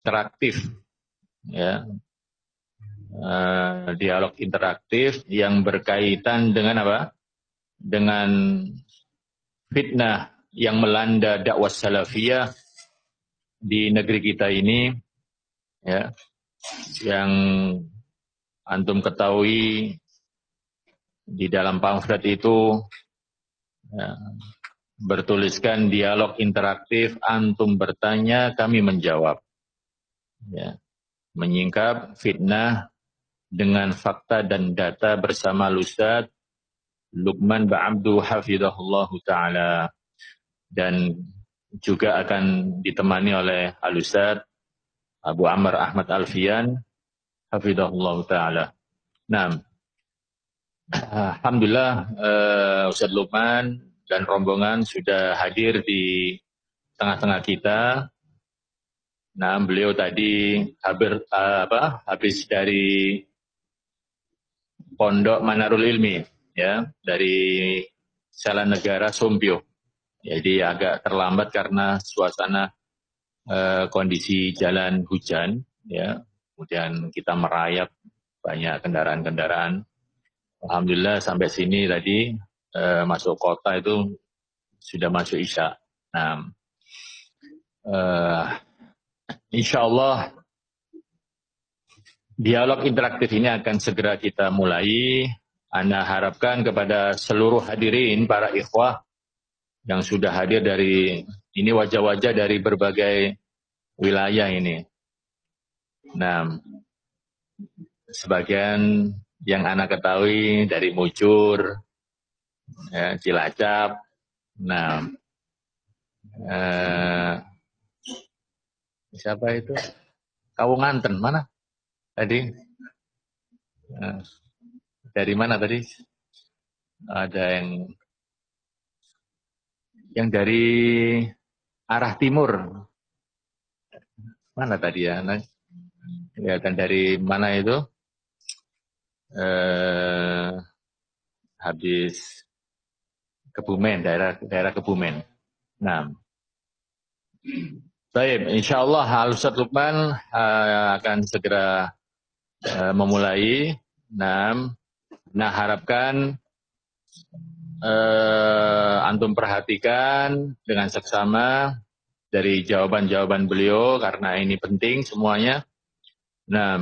interaktif, ya, dialog interaktif yang berkaitan dengan apa? Dengan fitnah yang melanda dakwah salafiyah di negeri kita ini, ya, yang antum ketahui di dalam pamflet itu, ya, bertuliskan dialog interaktif, antum bertanya, kami menjawab, ya, menyingkap fitnah dengan fakta dan data bersama Ustaz Luqman Ba'abdu hafizahullah ta'ala, dan juga akan ditemani oleh Al-Ustaz Abu Amr Ahmad Alfian hafizahullah ta'ala. Nah, alhamdulillah Ustaz Luqman dan rombongan sudah hadir di tengah-tengah kita. Nah, beliau tadi habis dari Pondok Manarul Ilmi, ya, dari Salanegara Sompio. Jadi agak terlambat karena suasana kondisi jalan hujan, ya. Kemudian kita merayap banyak kendaraan-kendaraan. Alhamdulillah sampai sini tadi masuk kota itu sudah masuk Isya. Nah, insya Allah dialog interaktif ini akan segera kita mulai. Ana harapkan kepada seluruh hadirin, para ikhwah yang sudah hadir dari ini, wajah-wajah dari berbagai wilayah ini. Nah, sebagian yang Ana ketahui dari Mujur, ya, Cilacap. Nah, siapa itu? Kawunganten mana tadi? Dari mana tadi? Ada yang dari arah timur. Mana tadi ya? Nah, kelihatan dari mana itu? Habis Kebumen, daerah Kebumen. Nah, baik, insya Allah Al-Ustaz Luqman akan segera memulai. Nah, harapkan antum perhatikan dengan seksama dari jawaban-jawaban beliau karena ini penting semuanya. Nah,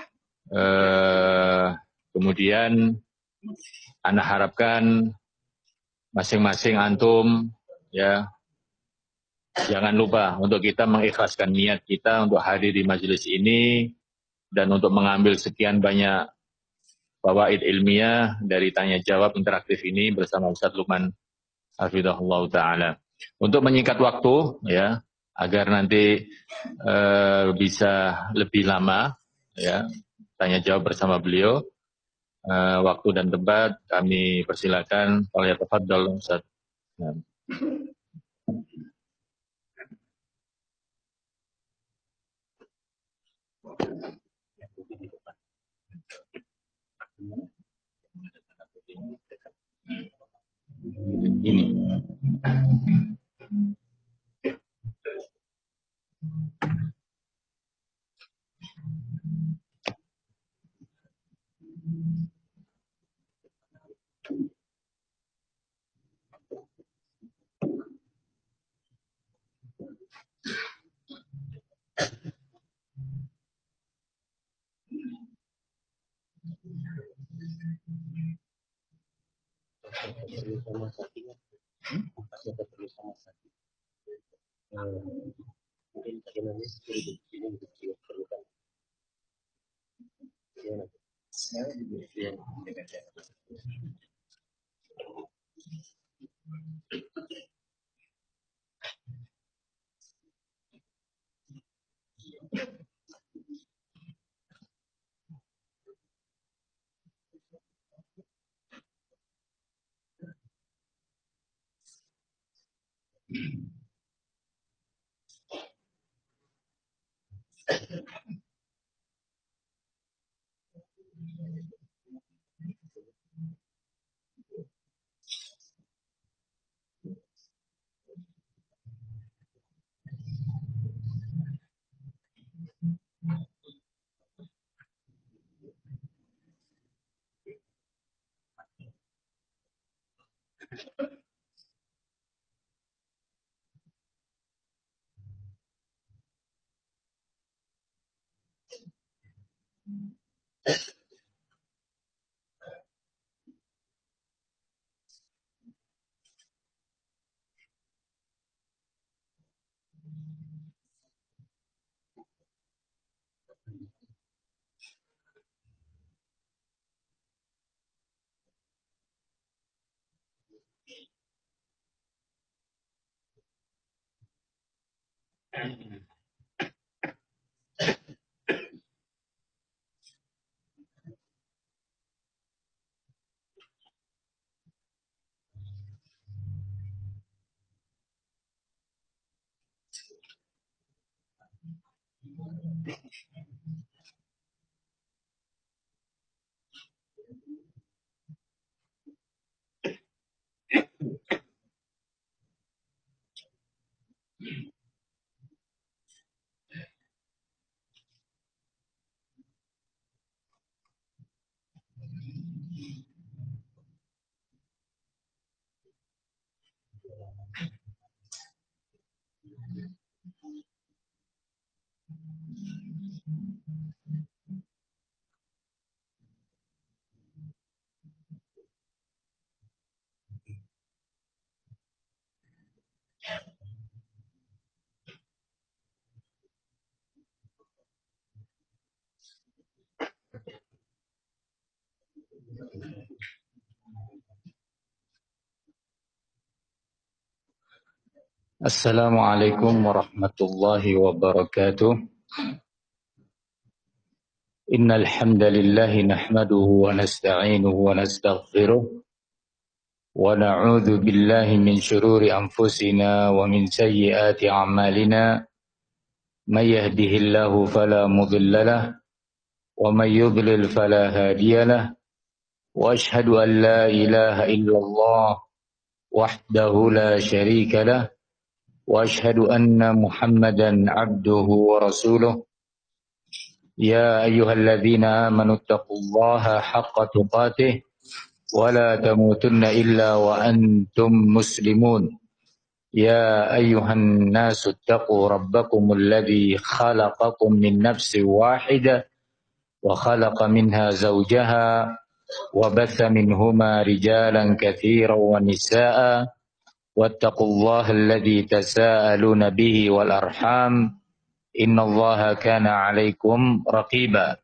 kemudian Anda harapkan masing-masing antum, ya, jangan lupa untuk kita mengikhlaskan niat kita untuk hadir di majelis ini dan untuk mengambil sekian banyak fawaid ilmiah dari tanya jawab interaktif ini bersama Ustaz Luqman hafizahullah taala. Untuk menyingkat waktu, ya, agar nanti bisa lebih lama, ya, tanya jawab bersama beliau. Waktu dan tempat kami persilakan. Oleh tafadhol Ustaz. Ini. Assalamualaikum warahmatullahi wabarakatuh. Innal hamdalillah nahmaduhu wa nasta'inuhu wa nastaghfiruh wa na'udzu billahi min shururi anfusina wa min sayyiati a'malina. May yahdihillahu fala mudilla lahu wa may yudlil fala hadiya lahu. Wa ashhadu an la ilaha illallah wahdahu la syarika lahu wa ashhadu anna Muhammadan abduhu wa rasuluh. Ya ayyuhalladzina amanu taqullaha haqqa tuqatih wa la tamutunna illa wa antum muslimun. Ya ayyuhan nasu taqu rabbakumul ladzi khalaqakum min nafsin wahidah wa khalaqa minha zawjaha wa batha minhuma rijalan katsiran wa nisaa'a wattaqullaha alladzi tasaaluna bihi wal arham innallaha kana 'alaikum raqiba.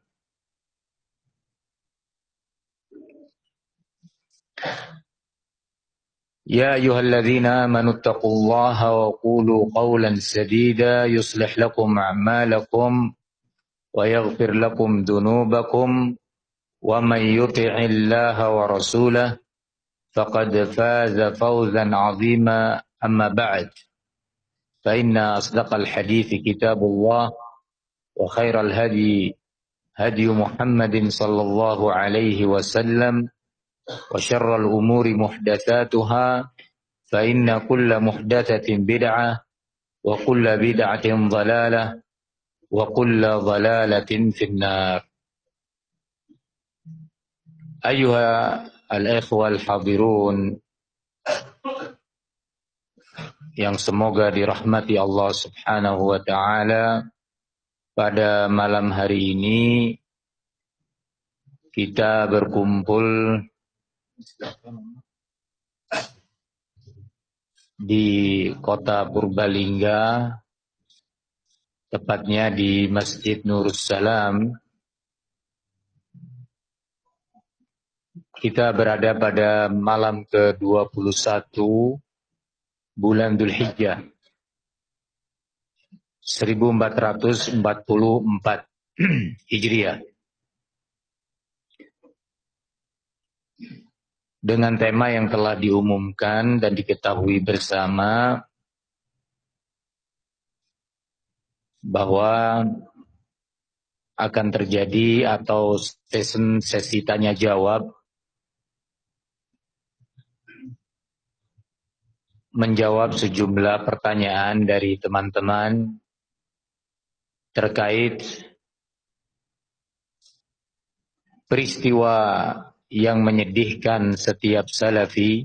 يا أيها الذين آمنوا اتقوا الله وقولوا قولا سديدا يصلح لكم أعمالكم ويغفر لكم ذنوبكم ومن يطع الله ورسوله فقد فاز فوزا عظيما أما بعد فإن أصدق الحديث كتاب الله وخير الهدي هدي محمد صلى الله عليه وسلم وشر الأمور محدثاتها فإن كل محدثة بدعة وكل بدعة ضلالة وكل ضلالة في النار. أيها الإخوة الحاضرون yang semoga dirahmati Allah Subhanahu wa taala, pada malam hari ini kita berkumpul di kota Purbalingga, tepatnya di Masjid Nurus Salam. Kita berada pada malam ke-21 bulan Dzulhijjah 1444 Hijriah, dengan tema yang telah diumumkan dan diketahui bersama bahwa akan terjadi atau sesi tanya jawab menjawab sejumlah pertanyaan dari teman-teman terkait peristiwa yang menyedihkan setiap salafi,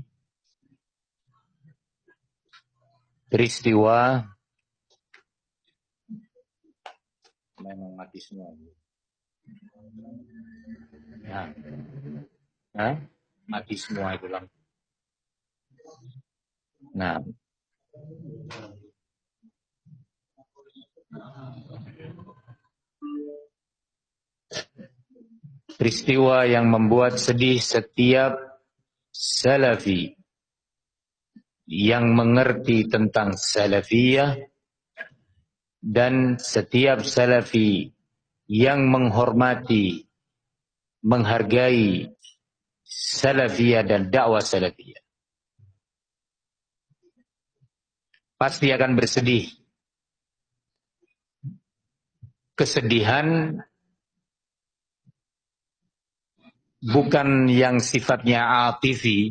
peristiwa memang mati semua. Nah, nah, mati semua itu lampu. Nah, peristiwa yang membuat sedih setiap salafi yang mengerti tentang salafiyah dan setiap salafi yang menghormati, menghargai salafiyah dan dakwah salafiyah pasti akan bersedih. Kesedihan bukan yang sifatnya atifi,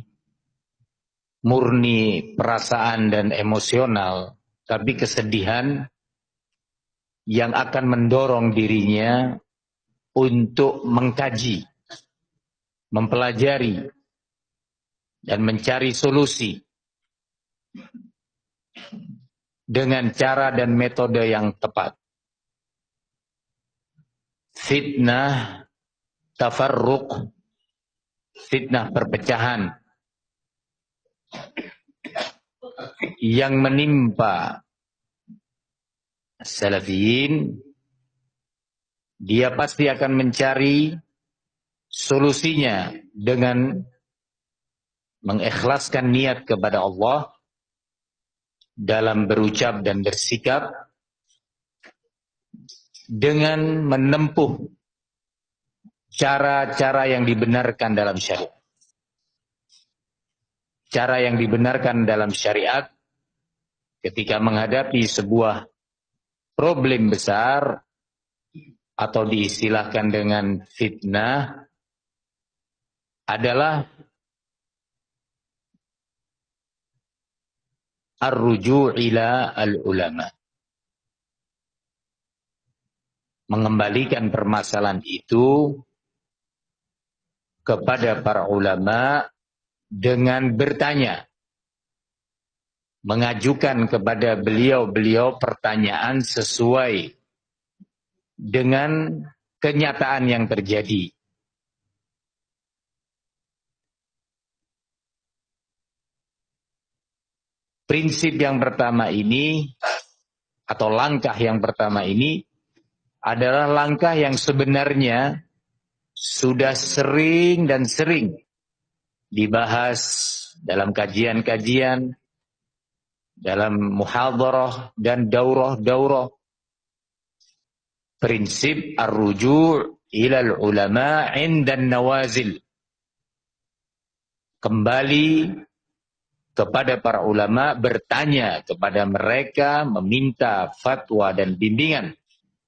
murni perasaan dan emosional, tapi kesedihan yang akan mendorong dirinya untuk mengkaji, mempelajari, dan mencari solusi dengan cara dan metode yang tepat. Fitnah tafarruq, fitnah perpecahan yang menimpa salafiyin, dia pasti akan mencari solusinya dengan mengikhlaskan niat kepada Allah dalam berucap dan bersikap, dengan menempuh cara-cara yang dibenarkan dalam syariat. Cara yang dibenarkan dalam syariat ketika menghadapi sebuah problem besar atau diistilahkan dengan fitnah adalah ar-ruju' ila al-ulama. Mengembalikan permasalahan itu kepada para ulama dengan bertanya, mengajukan kepada beliau-beliau pertanyaan sesuai dengan kenyataan yang terjadi. Prinsip yang pertama ini, atau langkah yang pertama ini, adalah langkah yang sebenarnya sudah sering dan sering dibahas dalam kajian-kajian, dalam muhadharah dan daurah-daurah. Prinsip ar-ruju' ilal ulama' indan nawazil. Kembali kepada para ulama, bertanya kepada mereka, meminta fatwa dan bimbingan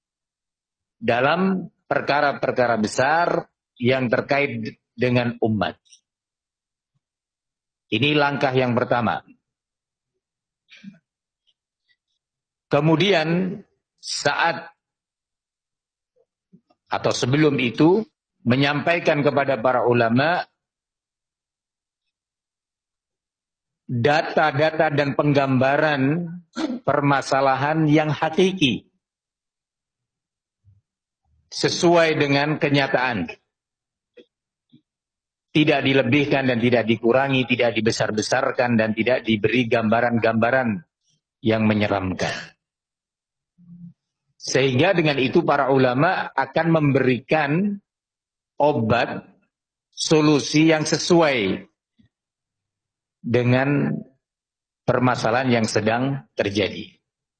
dalam perkara-perkara besar yang terkait dengan umat. Ini langkah yang pertama. Kemudian saat atau sebelum itu menyampaikan kepada para ulama data-data dan penggambaran permasalahan yang hakiki sesuai dengan kenyataan. Tidak dilebihkan dan tidak dikurangi, tidak dibesar-besarkan dan tidak diberi gambaran-gambaran yang menyeramkan. Sehingga dengan itu para ulama akan memberikan obat, solusi yang sesuai dengan permasalahan yang sedang terjadi.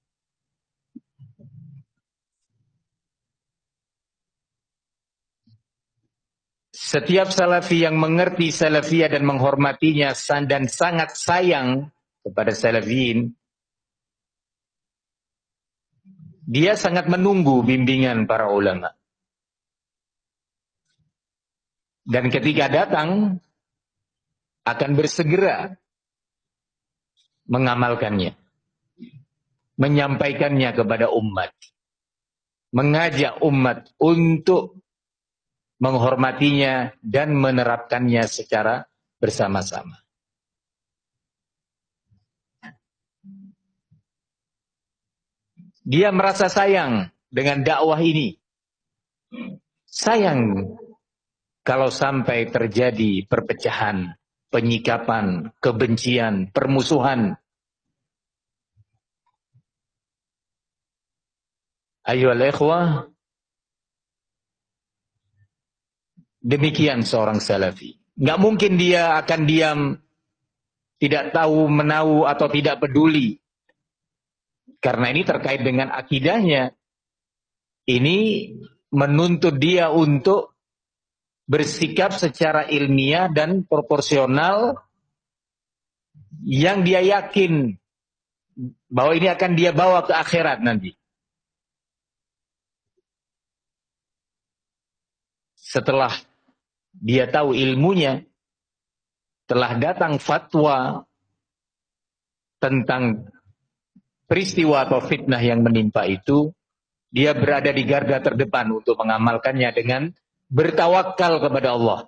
Setiap salafi yang mengerti salafiyah dan menghormatinya dan sangat sayang kepada salafiyin, dia sangat menunggu bimbingan para ulama. Dan ketika datang, akan bersegera mengamalkannya, menyampaikannya kepada umat, mengajak umat untuk menghormatinya dan menerapkannya secara bersama-sama. Dia merasa sayang dengan dakwah ini. Sayang kalau sampai terjadi perpecahan, penyikapan, kebencian, permusuhan. Ayyuhal ikhwah, demikian seorang salafi. Nggak mungkin dia akan diam, tidak tahu menahu atau tidak peduli. Karena ini terkait dengan akidahnya. Ini menuntut dia untuk bersikap secara ilmiah dan proporsional yang dia yakin bahwa ini akan dia bawa ke akhirat nanti. Setelah dia tahu ilmunya, telah datang fatwa tentang peristiwa atau fitnah yang menimpa itu, dia berada di garda terdepan untuk mengamalkannya dengan bertawakal kepada Allah.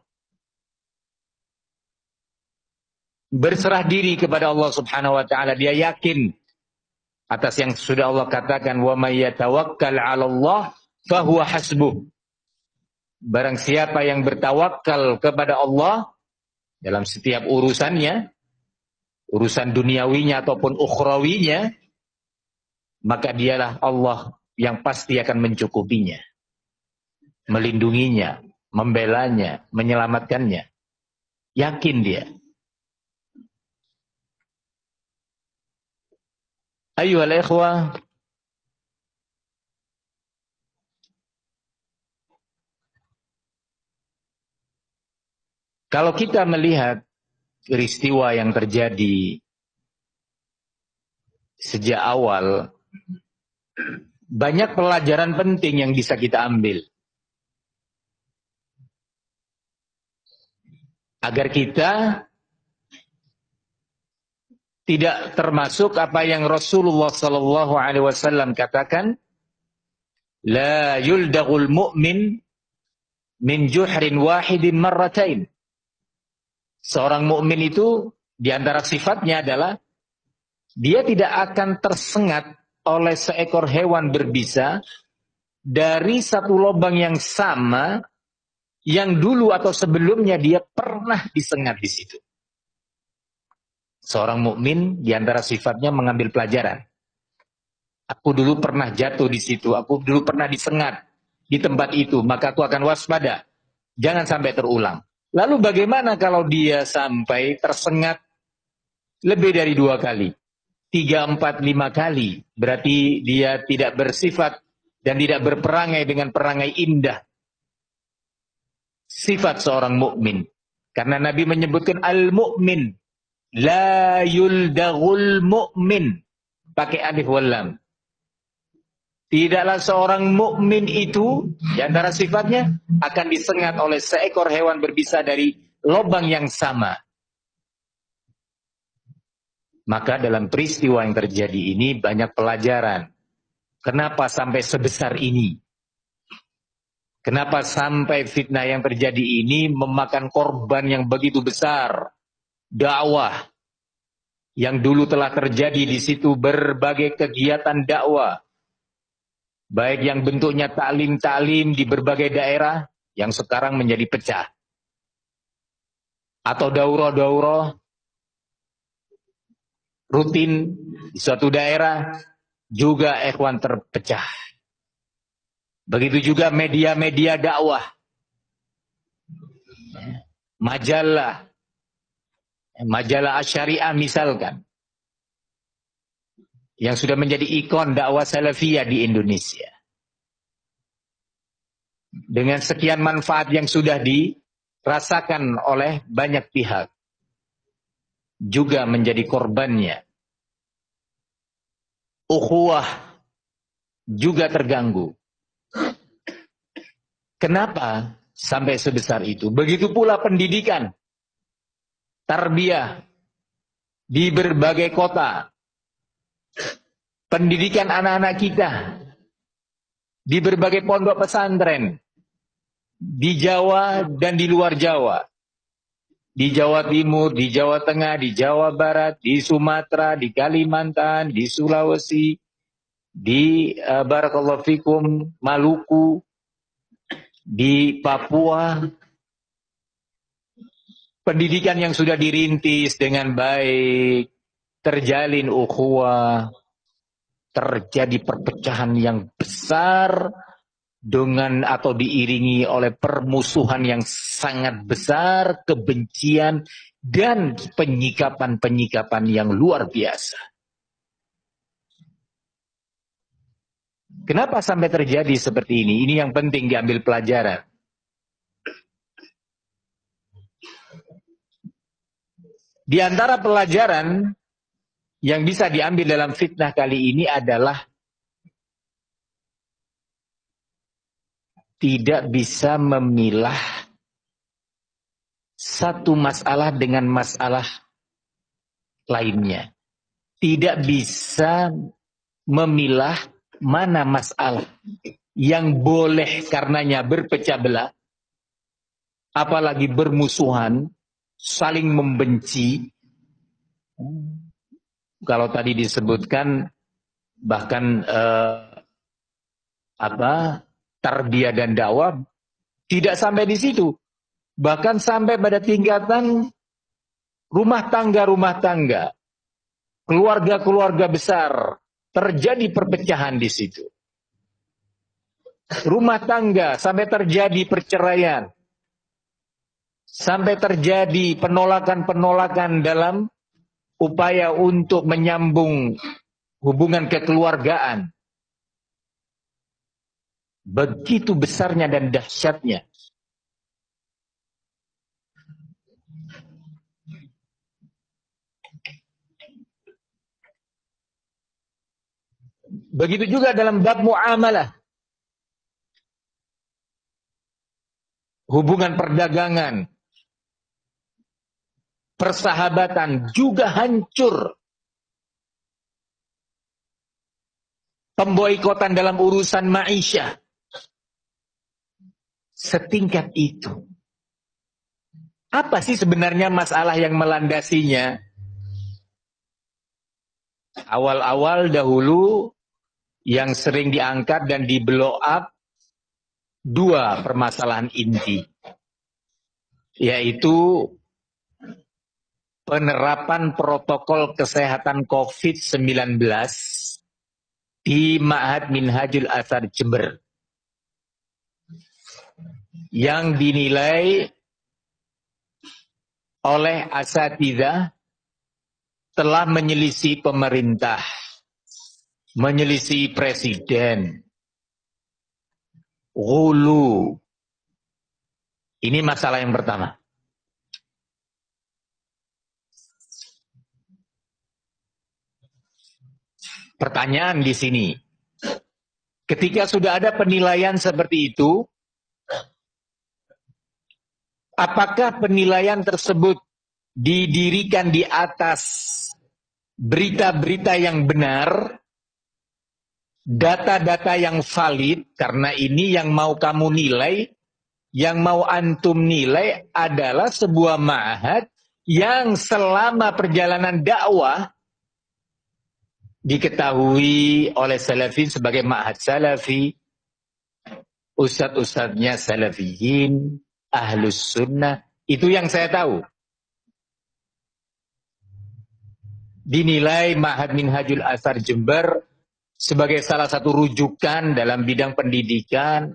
Berserah diri kepada Allah Subhanahu wa taala. Dia yakin atas yang sudah Allah katakan, wa may yatawakkal 'ala Allah fahuwa hasbuh. Barang siapa yang bertawakal kepada Allah dalam setiap urusannya, urusan duniawinya ataupun ukhrawinya, maka dialah Allah yang pasti akan mencukupinya, melindunginya, membelanya, menyelamatkannya. Yakin dia. Ayyuhal ikhwah, kalau kita melihat peristiwa yang terjadi sejak awal, banyak pelajaran penting yang bisa kita ambil. Agar kita tidak termasuk apa yang Rasulullah sallallahu alaihi wasallam katakan, la yuldagul mu'min min juhrin wahidin marratain. Seorang mukmin itu di antara sifatnya adalah dia tidak akan tersengat oleh seekor hewan berbisa dari satu lubang yang sama yang dulu atau sebelumnya dia pernah disengat di situ. Seorang mukmin di antara sifatnya mengambil pelajaran. Aku dulu pernah jatuh di situ, aku dulu pernah disengat di tempat itu, maka aku akan waspada. Jangan sampai terulang. Lalu bagaimana kalau dia sampai tersengat lebih dari 2 kali, 3, 4, 5 kali? Berarti dia tidak bersifat dan tidak berperangai dengan perangai indah. Sifat seorang mukmin. Karena Nabi menyebutkan al-mu'min. La yuldagul mu'min. Pakai alif wal lam. Tidaklah seorang mukmin itu di antara sifatnya akan disengat oleh seekor hewan berbisa dari lubang yang sama. Maka dalam peristiwa yang terjadi ini banyak pelajaran. Kenapa sampai sebesar ini? Kenapa sampai fitnah yang terjadi ini memakan korban yang begitu besar? Dakwah yang dulu telah terjadi di situ, berbagai kegiatan dakwah. Baik yang bentuknya taklim-taklim di berbagai daerah yang sekarang menjadi pecah. Atau daurah-daurah rutin di suatu daerah juga ikhwan terpecah. Begitu juga media-media dakwah. Majalah Asy-Syariah misalkan. Yang sudah menjadi ikon dakwah salafiyah di Indonesia. Dengan sekian manfaat yang sudah dirasakan oleh banyak pihak. Juga menjadi korbannya. Ukhuwah juga terganggu. Kenapa sampai sebesar itu? Begitu pula pendidikan. Tarbiyah di berbagai kota. Pendidikan anak-anak kita di berbagai pondok pesantren di Jawa dan di luar Jawa, di Jawa Timur, di Jawa Tengah, di Jawa Barat, di Sumatera, di Kalimantan, di Sulawesi, di Barakallahu Fikum, Maluku, di Papua, pendidikan yang sudah dirintis dengan baik, terjalin ukhuwah, terjadi perpecahan yang besar dengan atau diiringi oleh permusuhan yang sangat besar, kebencian, dan penyikapan-penyikapan yang luar biasa. Kenapa sampai terjadi seperti ini? Ini yang penting diambil pelajaran. Di antara pelajaran yang bisa diambil dalam fitnah kali ini adalah tidak bisa memilah satu masalah dengan masalah lainnya. Tidak bisa memilah mana masalah yang boleh karenanya berpecah belah, apalagi bermusuhan, saling membenci. Kalau tadi disebutkan bahkan tarbiyah dan dakwah tidak sampai di situ, bahkan sampai pada tingkatan rumah tangga, keluarga besar, terjadi perpecahan di situ. Rumah tangga sampai terjadi perceraian, sampai terjadi penolakan dalam upaya untuk menyambung hubungan kekeluargaan. Begitu besarnya dan dahsyatnya. Begitu juga dalam bab muamalah. Hubungan perdagangan, persahabatan juga hancur. Pemboikotan dalam urusan maisha. Setingkat itu. Apa sih sebenarnya masalah yang melandasinya? Awal-awal dahulu yang sering diangkat dan di blow up dua permasalahan inti, yaitu penerapan protokol kesehatan COVID-19 di Ma'had Minhajul Athar Jember yang dinilai oleh asatidzah telah menyelisih pemerintah, menyelisih presiden, ghulu. Ini masalah yang pertama. Pertanyaan di sini, ketika sudah ada penilaian seperti itu, apakah penilaian tersebut didirikan di atas berita-berita yang benar, data-data yang valid? Karena ini yang mau kamu nilai, yang mau antum nilai adalah sebuah ma'had yang selama perjalanan dakwah diketahui oleh salafin sebagai ma'had salafi, ustadz-ustadznya salafiyin, ahlus sunnah. Itu yang saya tahu. Dinilai Ma'had Minhajul Athar Jember sebagai salah satu rujukan dalam bidang pendidikan.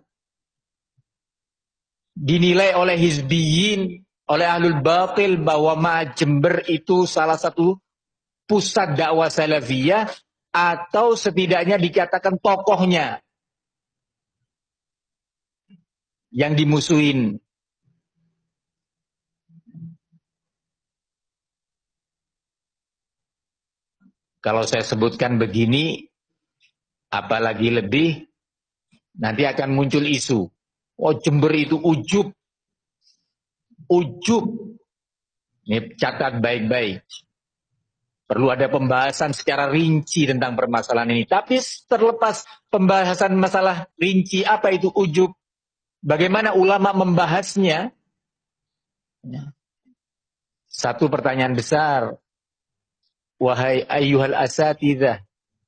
Dinilai oleh hizbiyin, oleh ahlul batil bahwa Ma'had Jember itu salah satu pusat dakwah salafiyah, atau setidaknya dikatakan tokohnya yang dimusuhin. Kalau saya sebutkan begini, apalagi lebih, nanti akan muncul isu. Oh, Jember itu ujub. Ujub. Ini catat baik-baik. Perlu ada pembahasan secara rinci tentang permasalahan ini. Tapi terlepas pembahasan masalah rinci, apa itu ujub? Bagaimana ulama membahasnya? Satu pertanyaan besar. Wahai ayyuhal asatidzah,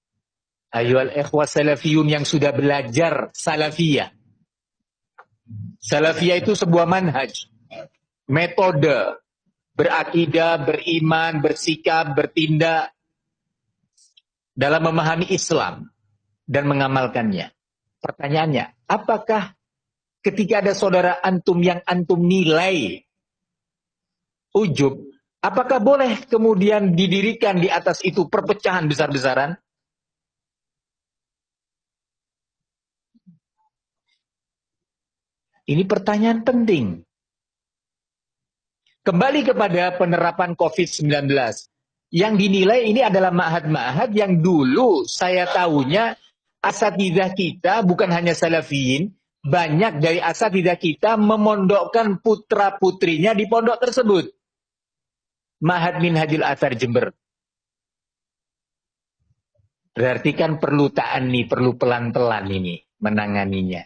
ayyuhal ikhwah salafiyun yang sudah belajar salafiyah, Salafiyah itu sebuah manhaj, metode berakidah, beriman, bersikap, bertindak dalam memahami Islam dan mengamalkannya. Pertanyaannya, apakah ketika ada saudara antum yang antum nilai ujub, apakah boleh kemudian didirikan di atas itu perpecahan besar-besaran? Ini pertanyaan penting. Kembali kepada penerapan COVID-19. Yang dinilai ini adalah ma'had-ma'had yang dulu saya tahunya asatidzah kita bukan hanya salafiyin, banyak dari asatidzah kita memondokkan putra-putrinya di pondok tersebut. Ma'had Minhajul Athar Jember. Berarti kan perlu ta'ani, perlu pelan-pelan ini menanganinya.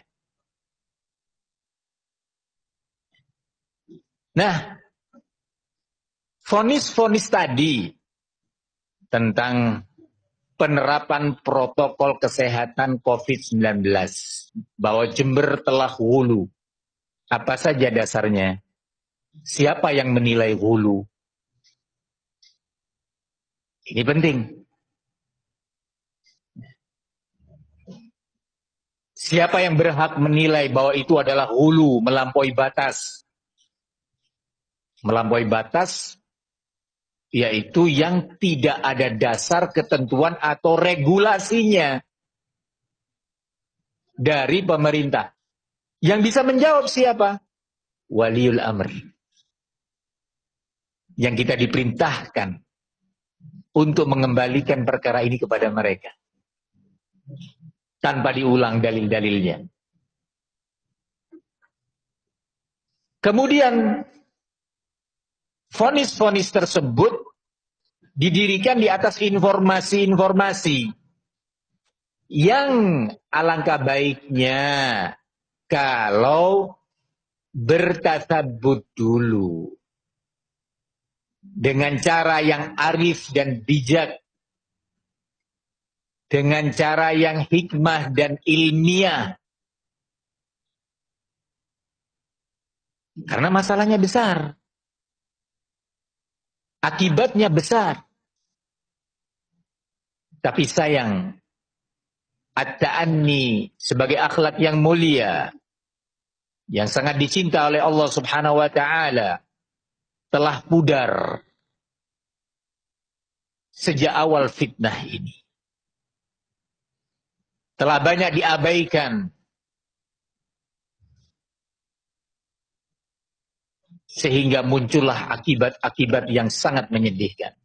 Nah, vonis-vonis tadi tentang penerapan protokol kesehatan COVID-19 bahwa Jember telah hulu. Apa saja dasarnya? Siapa yang menilai hulu? Ini penting. Siapa yang berhak menilai bahwa itu adalah hulu, melampaui batas? Melampaui batas yaitu yang tidak ada dasar ketentuan atau regulasinya dari pemerintah. Yang bisa menjawab siapa? Waliul amr. Yang kita diperintahkan untuk mengembalikan perkara ini kepada mereka. Tanpa diulang dalil-dalilnya. Kemudian vonis-vonis tersebut didirikan di atas informasi-informasi yang alangkah baiknya kalau bertasabut dulu dengan cara yang arif dan bijak, dengan cara yang hikmah dan ilmiah. Karena masalahnya besar. Akibatnya besar. Tapi sayang, at-ta'anni sebagai akhlak yang mulia, yang sangat dicinta oleh Allah Subhanahu wa ta'ala, telah pudar sejak awal fitnah ini. Telah banyak diabaikan. Sehingga muncullah akibat-akibat yang sangat menyedihkan.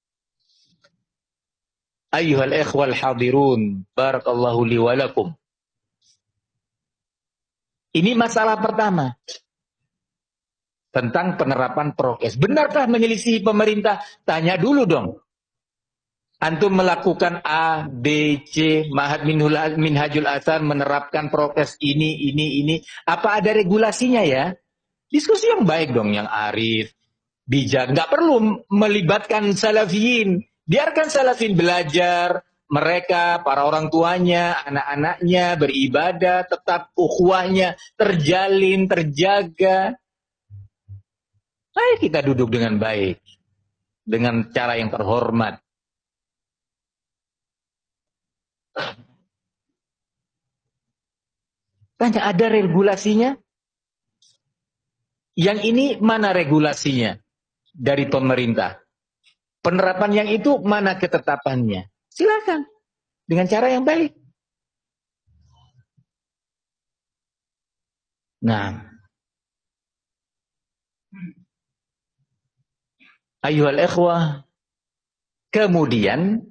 Ayyuhal ikhwal hadirun, barakallahu li wa lakum. Ini masalah pertama. Tentang penerapan prokes. Benarkah menyelisihi pemerintah? Tanya dulu dong. Antum melakukan A, B, C, Ma'had Minhajul Athar menerapkan prokes ini. Apa ada regulasinya ya? Diskusi yang baik dong, yang arif, bijak. Nggak perlu melibatkan salafiyin. Biarkan salafin belajar, mereka, para orang tuanya, anak-anaknya beribadah, tetap ukhuwahnya terjalin, terjaga. Ayo kita duduk dengan baik, dengan cara yang terhormat. Tanya, ada regulasinya? Yang ini mana regulasinya dari pemerintah? Penerapan yang itu mana ketetapannya? Silakan. Dengan cara yang baik. Nah. Ayyuhal ikhwah. Kemudian,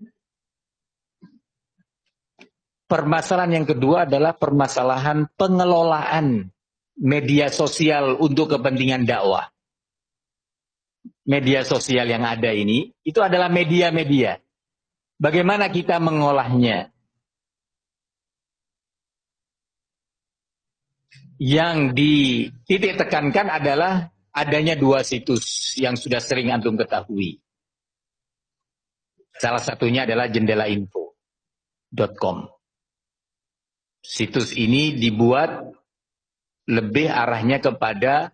permasalahan yang kedua adalah permasalahan pengelolaan media sosial untuk kepentingan dakwah. Media sosial yang ada ini, itu adalah media-media. Bagaimana kita mengolahnya? Yang dititik tekankan adalah adanya dua situs yang sudah sering antum ketahui. Salah satunya adalah jendelainfo.com. Situs ini dibuat lebih arahnya kepada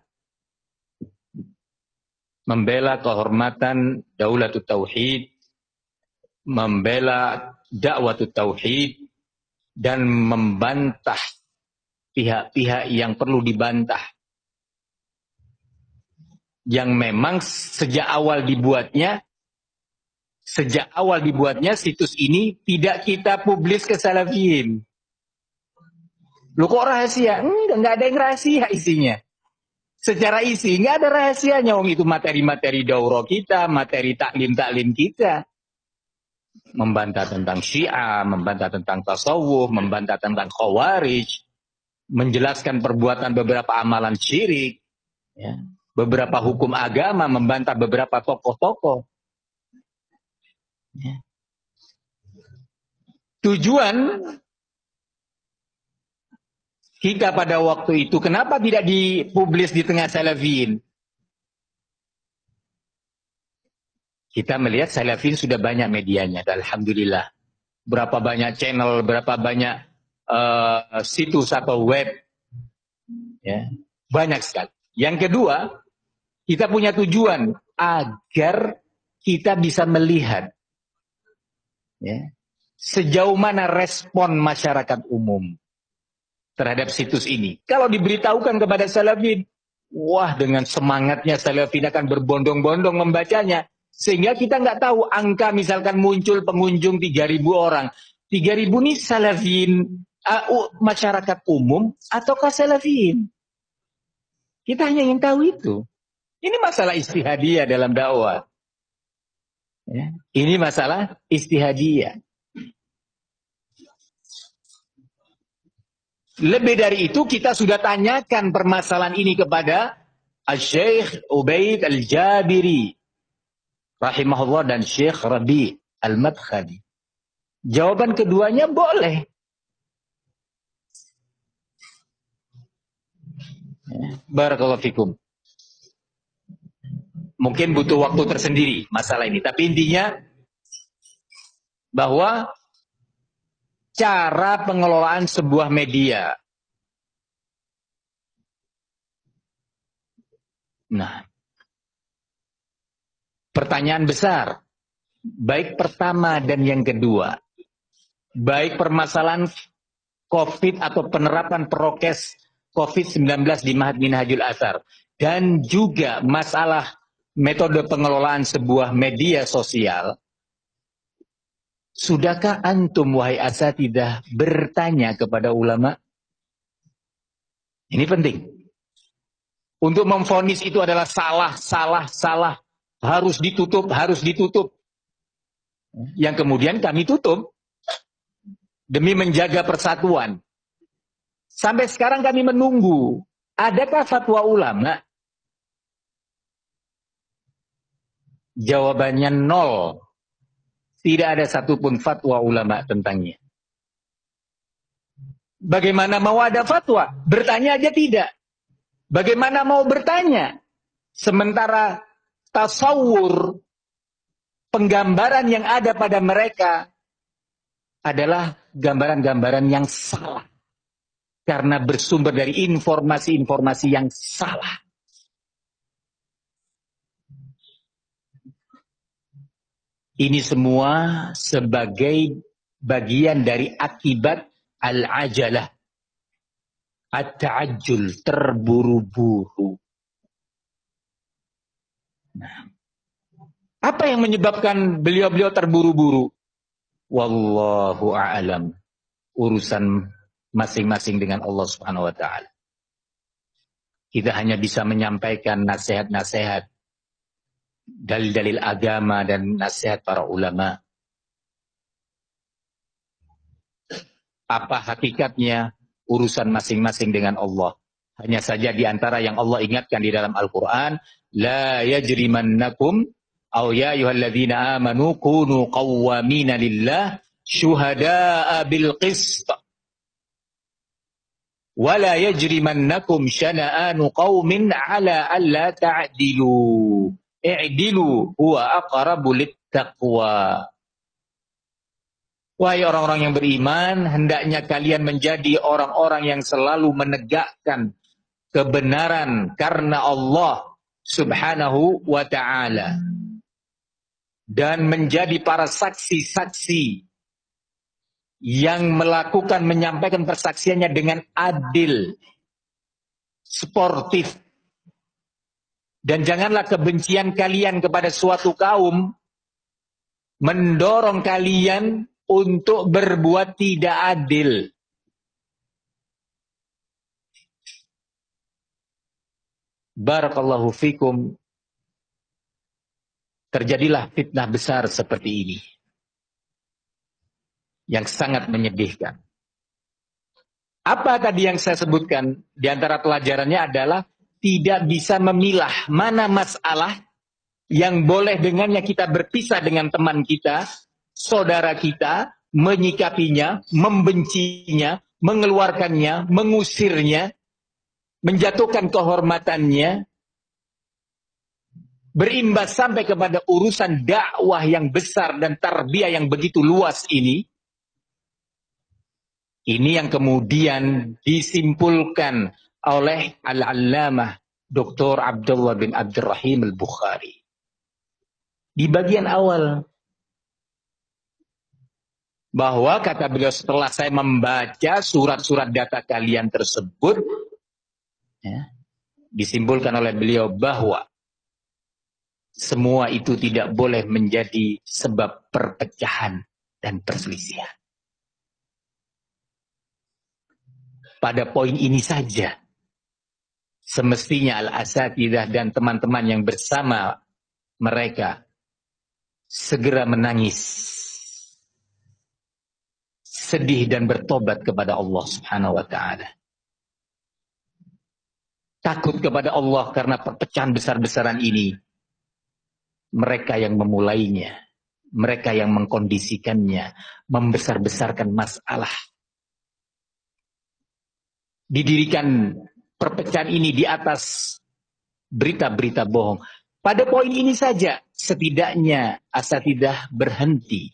membela kehormatan Daulatut Tauhid, membela Dakwatut Tauhid, dan membantah pihak-pihak yang perlu dibantah. Yang memang sejak awal dibuatnya situs ini tidak kita publis ke Salafiyin. Loh kok rahasia? Enggak ada yang rahasia isinya. Secara isi enggak ada rahasianya. Wong itu materi-materi daurah kita, materi taklim-taklim kita. Membantah tentang Syiah, membantah tentang tasawuf, membantah tentang Khawarij, menjelaskan perbuatan beberapa amalan syirik, ya. Beberapa hukum agama, membantah beberapa tokoh-tokoh. Ya. Tujuan kita pada waktu itu, kenapa tidak dipublis di tengah Salafiyin? Kita melihat Salafiyin sudah banyak medianya, alhamdulillah. Berapa banyak channel, berapa banyak situs atau web. Ya. Banyak sekali. Yang kedua, kita punya tujuan agar kita bisa melihat, ya, sejauh mana respon masyarakat umum terhadap situs ini. Kalau diberitahukan kepada Salafiyin, wah, dengan semangatnya Salafiyin akan berbondong-bondong membacanya. Sehingga kita nggak tahu angka misalkan muncul pengunjung 3.000 orang. 3.000 ini Salafiyin, masyarakat umum ataukah Salafiyin? Kita hanya ingin tahu itu. Ini masalah istihadiyah dalam dakwah. Ya. Ini masalah istihadiyah. Lebih dari itu kita sudah tanyakan permasalahan ini kepada Syekh Ubaid Al-Jabiri rahimahullah dan Syekh Rabi Al-Madkhali. Jawaban keduanya boleh. Barakallahu fikum. Mungkin butuh waktu tersendiri masalah ini. Tapi intinya bahwa cara pengelolaan sebuah media. Nah, pertanyaan besar. Baik pertama dan yang kedua. Baik permasalahan COVID atau penerapan prokes COVID-19 di Ma'had Minhajul Athar. Dan juga masalah metode pengelolaan sebuah media sosial. Sudahkah antum wahai asatidah bertanya kepada ulama? Ini penting. Untuk memvonis itu adalah salah. Harus ditutup. Yang kemudian kami tutup. Demi menjaga persatuan. Sampai sekarang kami menunggu. Adakah fatwa ulama? Jawabannya 0. Tidak ada satupun fatwa ulama tentangnya. Bagaimana mau ada fatwa? Bertanya aja tidak. Bagaimana mau bertanya? Sementara tasawur, penggambaran yang ada pada mereka adalah gambaran-gambaran yang salah. Karena bersumber dari informasi-informasi yang salah. Ini semua sebagai bagian dari akibat al-ajalah. At-ta'ajjul, terburu-buru. Nah, apa yang menyebabkan beliau-beliau terburu-buru? Wallahu a'lam. Urusan masing-masing dengan Allah Subhanahu wa ta'ala. Kita hanya bisa menyampaikan nasihat-nasihat, dalil-dalil agama dan nasihat para ulama. Apa hakikatnya? Urusan masing-masing dengan Allah. Hanya saja di antara yang Allah ingatkan di dalam Al-Quran, la yajrimannakum aw ya ayyuhalladzina amanu kunu qawwamina lillah syuhada'a bil qist. Wa la yajrimannakum syana'anu qaumin ala alla ta'dilu. I'dilu huwa aqrabu littaqwa. Wahai orang-orang yang beriman, hendaknya kalian menjadi orang-orang yang selalu menegakkan kebenaran karena Allah Subhanahu wa ta'ala, dan menjadi para saksi-saksi yang melakukan, menyampaikan persaksiannya dengan adil, sportif. Dan janganlah kebencian kalian kepada suatu kaum mendorong kalian untuk berbuat tidak adil. Barakallahu fikum. Terjadilah fitnah besar seperti ini, yang sangat menyedihkan. Apa tadi yang saya sebutkan? Di antara pelajarannya adalah tidak bisa memilah mana masalah yang boleh dengannya kita berpisah dengan teman kita, saudara kita, menyikapinya, membencinya, mengeluarkannya, mengusirnya, menjatuhkan kehormatannya, berimbas sampai kepada urusan dakwah yang besar dan tarbiyah yang begitu luas ini. Ini yang kemudian disimpulkan oleh Al-Allamah Dr. Abdullah bin Abdurrahim Al-Bukhari di bagian awal, bahwa kata beliau, setelah saya membaca surat-surat data kalian tersebut, ya, disimpulkan oleh beliau bahwa semua itu tidak boleh menjadi sebab perpecahan dan perselisihan. Pada poin ini saja, semestinya al-asatidzah dan teman-teman yang bersama mereka segera menangis, sedih dan bertobat kepada Allah Subhanahu wa ta'ala. Takut kepada Allah karena perpecahan besar-besaran ini. Mereka yang memulainya, mereka yang mengkondisikannya, membesar-besarkan masalah. Didirikan perpecahan ini di atas berita-berita bohong. Pada poin ini saja, setidaknya asatidzah berhenti,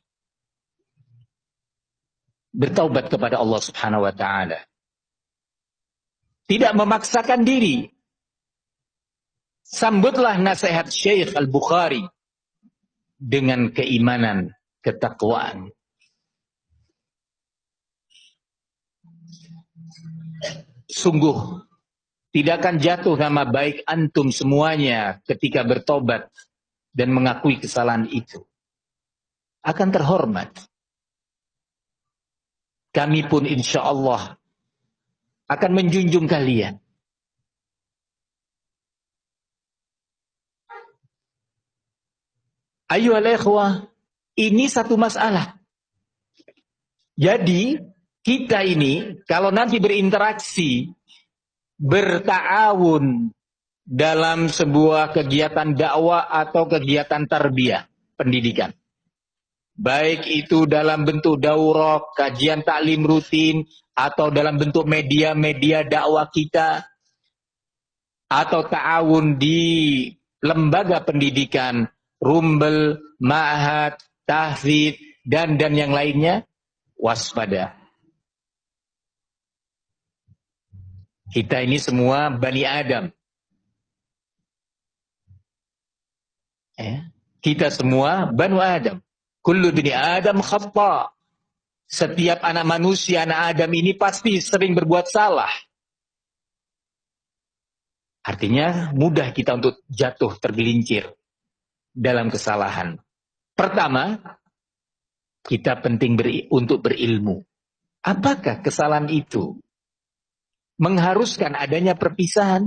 bertaubat kepada Allah Subhanahu wa ta'ala. Tidak memaksakan diri. Sambutlah nasihat Syekh Al-Bukhari dengan keimanan, ketakwaan. Sungguh tidak akan jatuh nama baik antum semuanya ketika bertobat dan mengakui kesalahan itu. Akan terhormat. Kami pun insya Allah akan menjunjung kalian. Ayyuhal ikhwah, ini satu masalah. Jadi, kita ini kalau nanti berinteraksi, berta'awun dalam sebuah kegiatan dakwah atau kegiatan tarbiyah, pendidikan. Baik itu dalam bentuk daurah, kajian taklim rutin, atau dalam bentuk media-media dakwah kita, atau ta'awun di lembaga pendidikan, rumbel, ma'had, tahfidz, dan yang lainnya, waspada. Kita ini semua Bani Adam. Kita semua Bani Adam. Kullu bani Adam khata'. Setiap anak manusia, anak Adam ini pasti sering berbuat salah. Artinya mudah kita untuk jatuh tergelincir dalam kesalahan. Pertama, kita penting untuk berilmu. Apakah kesalahan itu mengharuskan adanya perpisahan?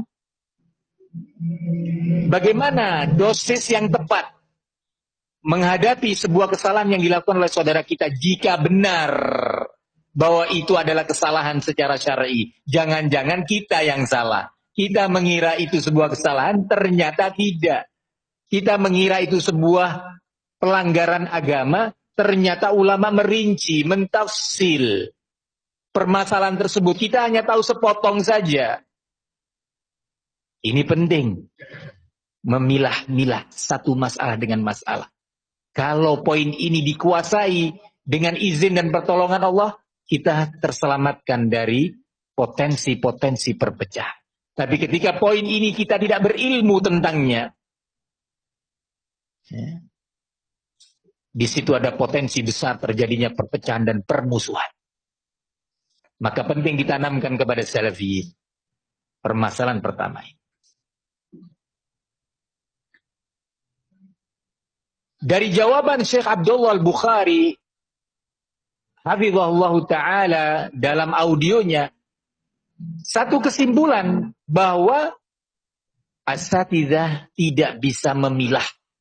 Bagaimana dosis yang tepat menghadapi sebuah kesalahan yang dilakukan oleh saudara kita jika benar bahwa itu adalah kesalahan secara syar'i? Jangan-jangan kita yang salah. Kita mengira itu sebuah kesalahan, ternyata tidak. Kita mengira itu sebuah pelanggaran agama, ternyata ulama merinci, mentafsil permasalahan tersebut. Kita hanya tahu sepotong saja. Ini penting. Memilah-milah satu masalah dengan masalah. Kalau poin ini dikuasai dengan izin dan pertolongan Allah, kita terselamatkan dari potensi-potensi perpecahan. Tapi ketika poin ini kita tidak berilmu tentangnya, di situ ada potensi besar terjadinya perpecahan dan permusuhan. Maka penting ditanamkan kepada salafiyin. Permasalahan pertama ini. Dari jawaban Syekh Abdullah Al-Bukhari hafizahullah ta'ala dalam audionya, satu kesimpulan bahwa asatidzah tidak bisa memilah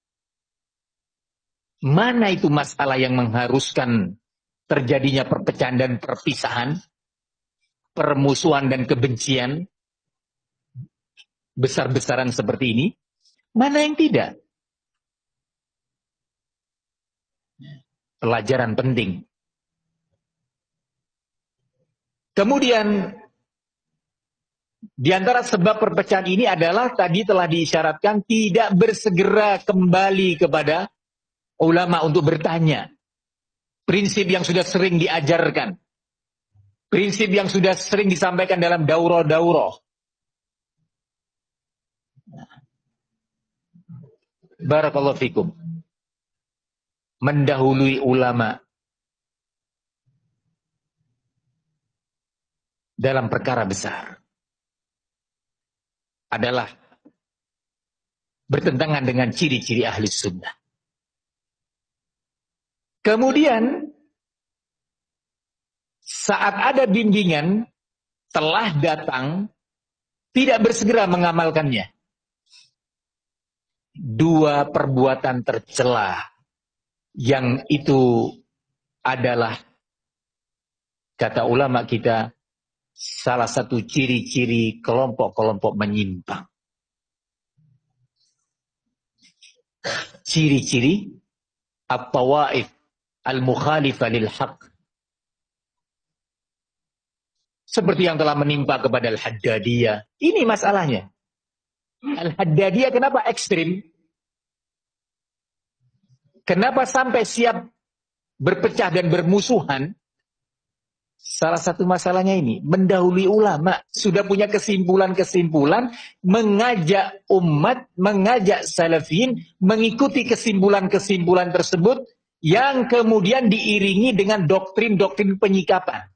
mana itu masalah yang mengharuskan terjadinya perpecahan dan perpisahan, permusuhan dan kebencian besar-besaran seperti ini, mana yang tidak. Pelajaran penting. Kemudian di antara sebab perpecahan ini adalah tadi telah diisyaratkan tidak bersegera kembali kepada ulama untuk bertanya. Prinsip yang sudah sering diajarkan. Prinsip yang sudah sering disampaikan dalam daurah-daurah. Barakallahu fikum. Mendahului ulama dalam perkara besar adalah bertentangan dengan ciri-ciri ahli sunnah. Kemudian saat ada bimbingan telah datang, tidak bersegera mengamalkannya. Dua perbuatan tercela yang itu adalah, kata ulama kita, salah satu ciri-ciri kelompok-kelompok menyimpang. Ciri-ciri at-tawaif al-mukhalifah lil haq. Seperti yang telah menimpa kepada Al-Haddadiyah. Ini masalahnya. Al-Haddadiyah kenapa ekstrim? Kenapa sampai siap berpecah dan bermusuhan? Salah satu masalahnya ini, mendahului ulama, sudah punya kesimpulan-kesimpulan, mengajak umat, mengajak salafiyin, mengikuti kesimpulan-kesimpulan tersebut, yang kemudian diiringi dengan doktrin-doktrin penyikapan.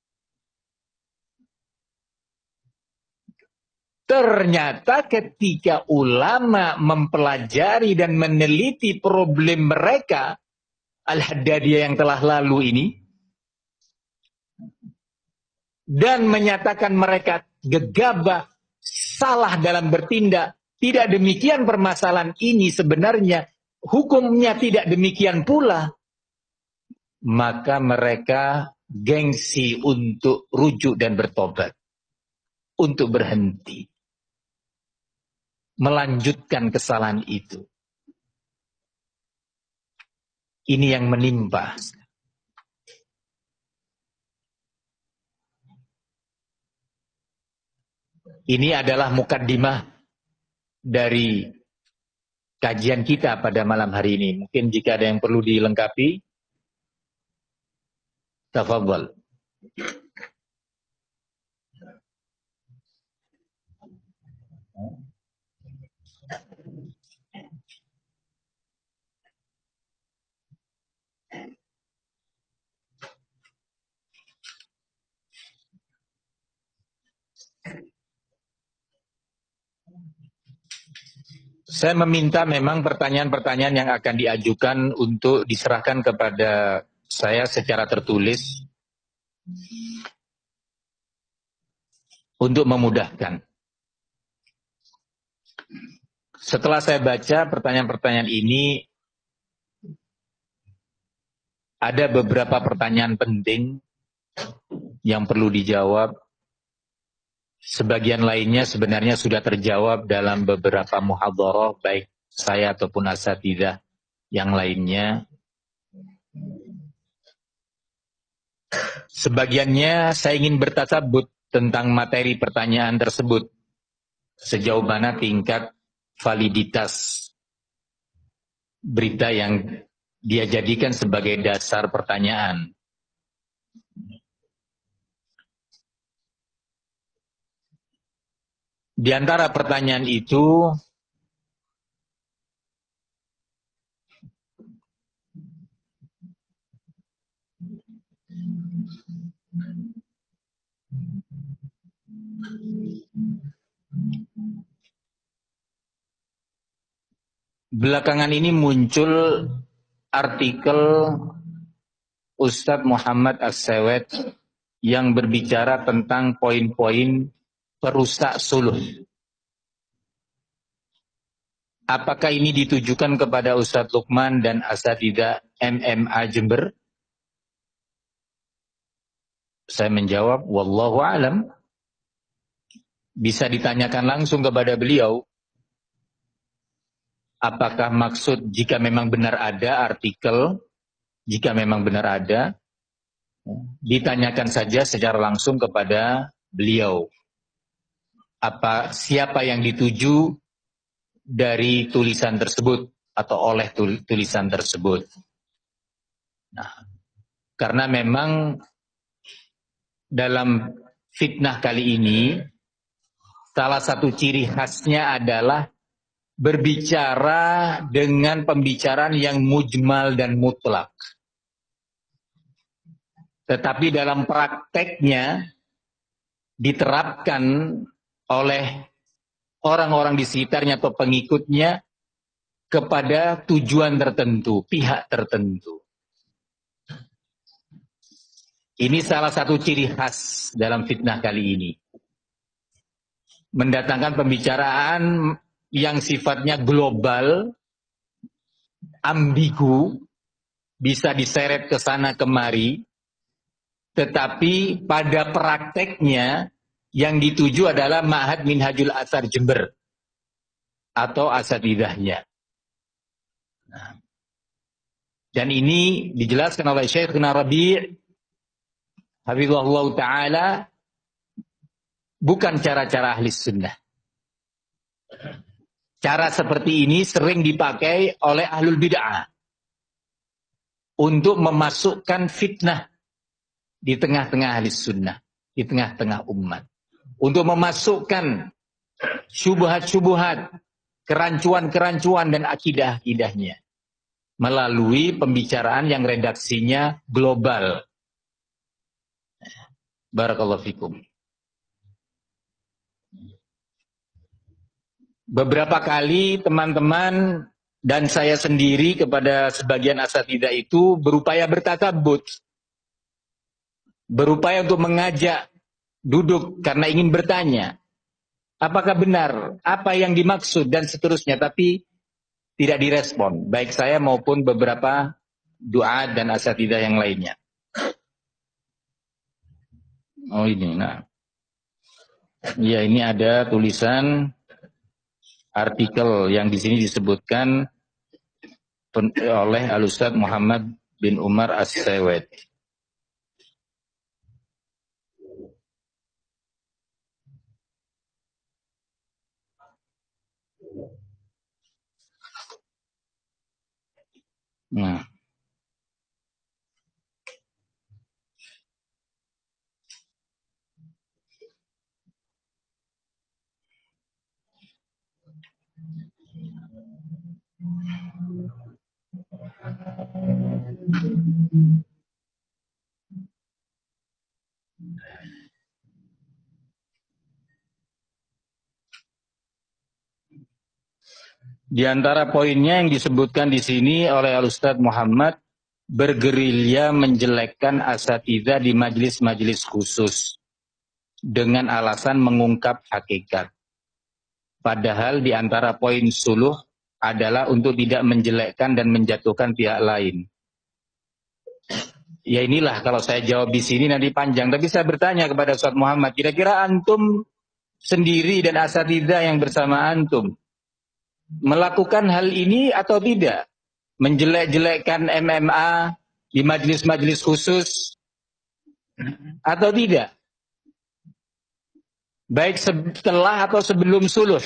Ternyata ketika ulama mempelajari dan meneliti problem mereka, Al-Haddadiyah yang telah lalu ini, dan menyatakan mereka gegabah, salah dalam bertindak, tidak demikian permasalahan ini sebenarnya, hukumnya tidak demikian pula, maka mereka gengsi untuk rujuk dan bertobat, untuk berhenti, melanjutkan kesalahan itu. Ini yang menimpa. Ini adalah mukaddimah dari kajian kita pada malam hari ini. Mungkin jika ada yang perlu dilengkapi, tafadhal. Saya meminta memang pertanyaan-pertanyaan yang akan diajukan untuk diserahkan kepada saya secara tertulis untuk memudahkan. Setelah saya baca pertanyaan-pertanyaan ini, ada beberapa pertanyaan penting yang perlu dijawab. Sebagian lainnya sebenarnya sudah terjawab dalam beberapa muhadharah, baik saya ataupun asatidzah yang lainnya. Sebagiannya saya ingin bertasabut tentang materi pertanyaan tersebut. Sejauh mana tingkat validitas berita yang dia jadikan sebagai dasar pertanyaan. Di antara pertanyaan itu, belakangan ini muncul artikel Ustadz Muhammad As-Sewet yang berbicara tentang poin-poin perusak suluh. Apakah ini ditujukan kepada Ustadz Lukman dan Asatidzah MMA Jember? Saya menjawab, wallahu alam. Bisa ditanyakan langsung kepada beliau. Apakah maksud jika memang benar ada artikel, jika memang benar ada, ditanyakan saja secara langsung kepada beliau. Siapa yang dituju dari tulisan tersebut atau oleh tulisan tersebut. Nah, karena memang dalam fitnah kali ini salah satu ciri khasnya adalah berbicara dengan pembicaraan yang mujmal dan mutlak. Tetapi dalam prakteknya diterapkan oleh orang-orang di sekitarnya atau pengikutnya kepada tujuan tertentu, pihak tertentu. Ini salah satu ciri khas dalam fitnah kali ini. Mendatangkan pembicaraan yang sifatnya global, ambigu, bisa diseret ke sana kemari, tetapi pada prakteknya yang dituju adalah Ma'had Minhajul Athar Jember atau asatidahnya. Nah, dan ini dijelaskan oleh Syekhuna Rabi' Hafizahullah Ta'ala, bukan cara-cara ahli sunnah. Cara seperti ini sering dipakai oleh ahlul bid'ah untuk memasukkan fitnah di tengah-tengah ahli sunnah, di tengah-tengah umat. Untuk memasukkan syubhat-syubhat, kerancuan-kerancuan dan akidah-akidahnya melalui pembicaraan yang redaksinya global. Barakallahu fikum. Beberapa kali teman-teman dan saya sendiri kepada sebagian asatidzah itu berupaya bertasabbut, berupaya untuk mengajak duduk karena ingin bertanya apakah benar apa yang dimaksud dan seterusnya, tapi tidak direspon, baik saya maupun beberapa duat dan asatidzah yang lainnya. Oh ini, nah, ya ini ada tulisan artikel yang di sini disebutkan oleh Al-Ustadz Muhammad bin Umar As-Sewet. Nah, di antara poinnya yang disebutkan di sini oleh Al-Ustadz Muhammad, bergerilya menjelekkan asatidzah di majelis-majelis khusus dengan alasan mengungkap hakikat. Padahal di antara poin suluh adalah untuk tidak menjelekkan dan menjatuhkan pihak lain. Ya inilah kalau saya jawab di sini nanti panjang, tapi saya bertanya kepada Ustadz Muhammad, kira-kira antum sendiri dan asatidzah yang bersama antum melakukan hal ini atau tidak? Menjelek-jelekkan MMA di majelis-majelis khusus atau tidak? Baik setelah atau sebelum suluh?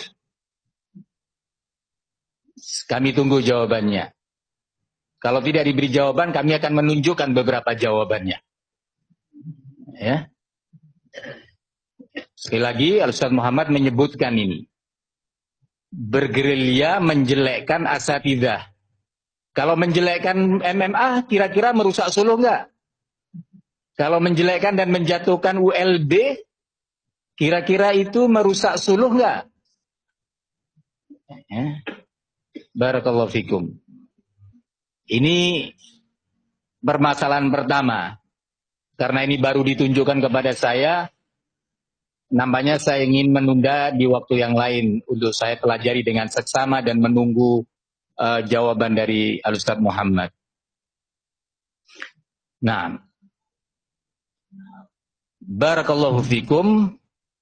Kami tunggu jawabannya. Kalau tidak diberi jawaban, kami akan menunjukkan beberapa jawabannya. Ya. Sekali lagi, Al-Ustaz Muhammad menyebutkan ini. Bergerilya menjelekkan asatidzah. Kalau menjelekkan MMA, kira-kira merusak suluh enggak? Kalau menjelekkan dan menjatuhkan ULB, kira-kira itu merusak suluh enggak? Barakallahu fikum. Ini permasalahan pertama. Karena ini baru ditunjukkan kepada saya, nampaknya saya ingin menunda di waktu yang lain untuk saya pelajari dengan seksama dan menunggu jawaban dari Al-Ustaz Muhammad. Nah, barakallahu fikum.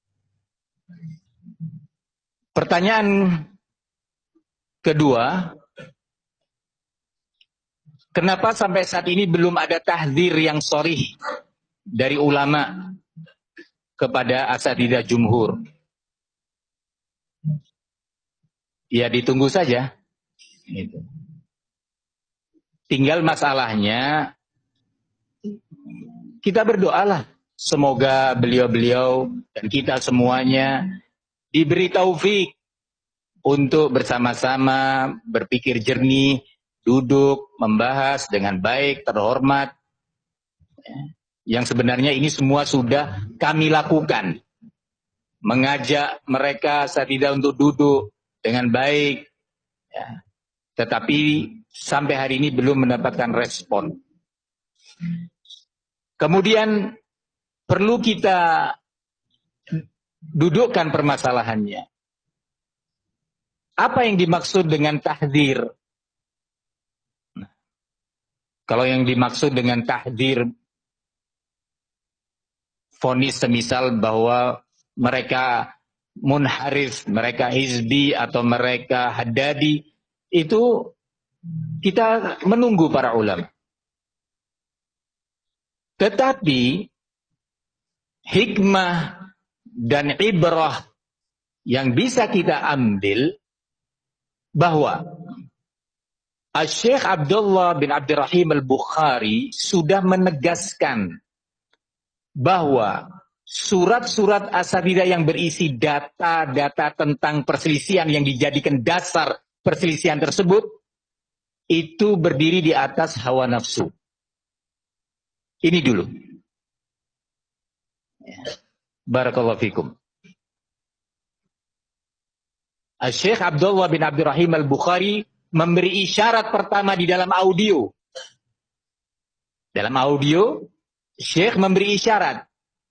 Pertanyaan kedua, kenapa sampai saat ini belum ada tahdzir yang sharih dari ulama kepada asatidzah jumhur? Ya ditunggu saja. Gitu. Tinggal masalahnya, kita berdoalah. Semoga beliau-beliau dan kita semuanya diberi taufik untuk bersama-sama berpikir jernih, duduk, membahas dengan baik, terhormat. Yang sebenarnya ini semua sudah kami lakukan. Mengajak mereka asatidzah untuk duduk dengan baik. Ya. Tetapi sampai hari ini belum mendapatkan respon. Kemudian perlu kita dudukkan permasalahannya. Apa yang dimaksud dengan tahdzir? Nah, kalau yang dimaksud dengan tahdzir, vonis semisal bahwa mereka munharif, mereka hizbi atau mereka haddadi, itu kita menunggu para ulama. Tetapi hikmah dan ibrah yang bisa kita ambil bahwa Syekh Abdullah bin Abdurrahim Al-Bukhari sudah menegaskan bahwa surat-surat asatidzah yang berisi data-data tentang perselisihan yang dijadikan dasar perselisihan tersebut itu berdiri di atas hawa nafsu. Ini dulu. Barakallahu fikum. Syekh Abdullah bin Abdurrahim Al-Bukhari memberi isyarat pertama di dalam audio. Dalam audio, Syekh memberi isyarat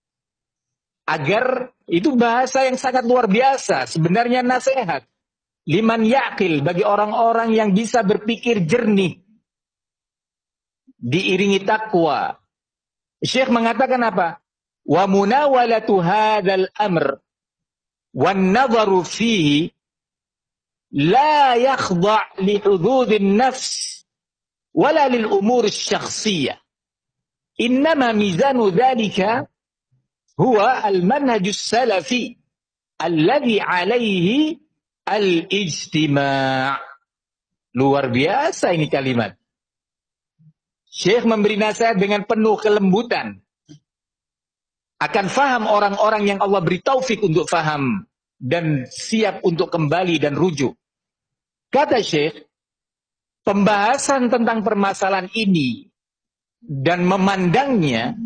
agar itu bahasa yang sangat luar biasa, sebenarnya nasihat. Liman yaqil, bagi orang-orang yang bisa berpikir jernih, diiringi takwa. Syekh mengatakan apa? Wa munawalatu hadzal amr wan nadharu fihi la yakhda' li hududin nafs wala lil umur asy-syakhsiyah. Innama mizanu dzalika huwa al-manhajus salafi alladhi alaihi al-ijtima'. Luar biasa ini kalimat. Syekh memberi nasihat dengan penuh kelembutan. Akan faham orang-orang yang Allah beri taufik untuk faham dan siap untuk kembali dan rujuk. Kata Syekh, pembahasan tentang permasalahan ini dan memandangnya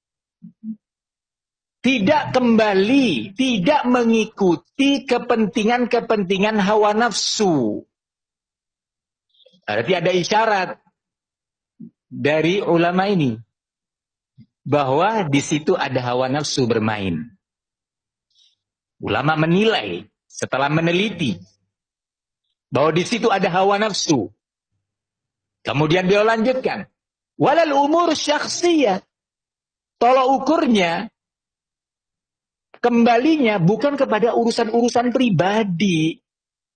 tidak kembali, tidak mengikuti kepentingan-kepentingan hawa nafsu. Berarti ada isyarat dari ulama ini bahwa di situ ada hawa nafsu bermain. Ulama menilai setelah meneliti bahwa di situ ada hawa nafsu. Kemudian dia lanjutkan, walal umur syakhsiyah. Tolak ukurnya kembalinya bukan kepada urusan-urusan pribadi.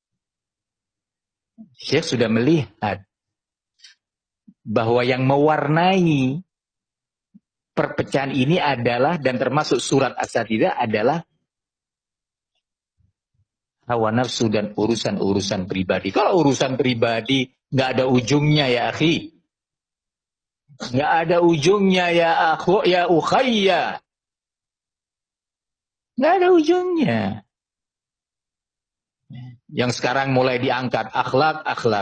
Syekh sudah melihat bahwa yang mewarnai perpecahan ini adalah, dan termasuk surat asatidzah adalah hawa nafsu dan urusan-urusan pribadi. Kalau urusan pribadi nggak ada ujungnya ya akhi, nggak ada ujungnya ya akhu, ya ukhayya. Nggak ada ujungnya. Yang sekarang mulai diangkat akhlak.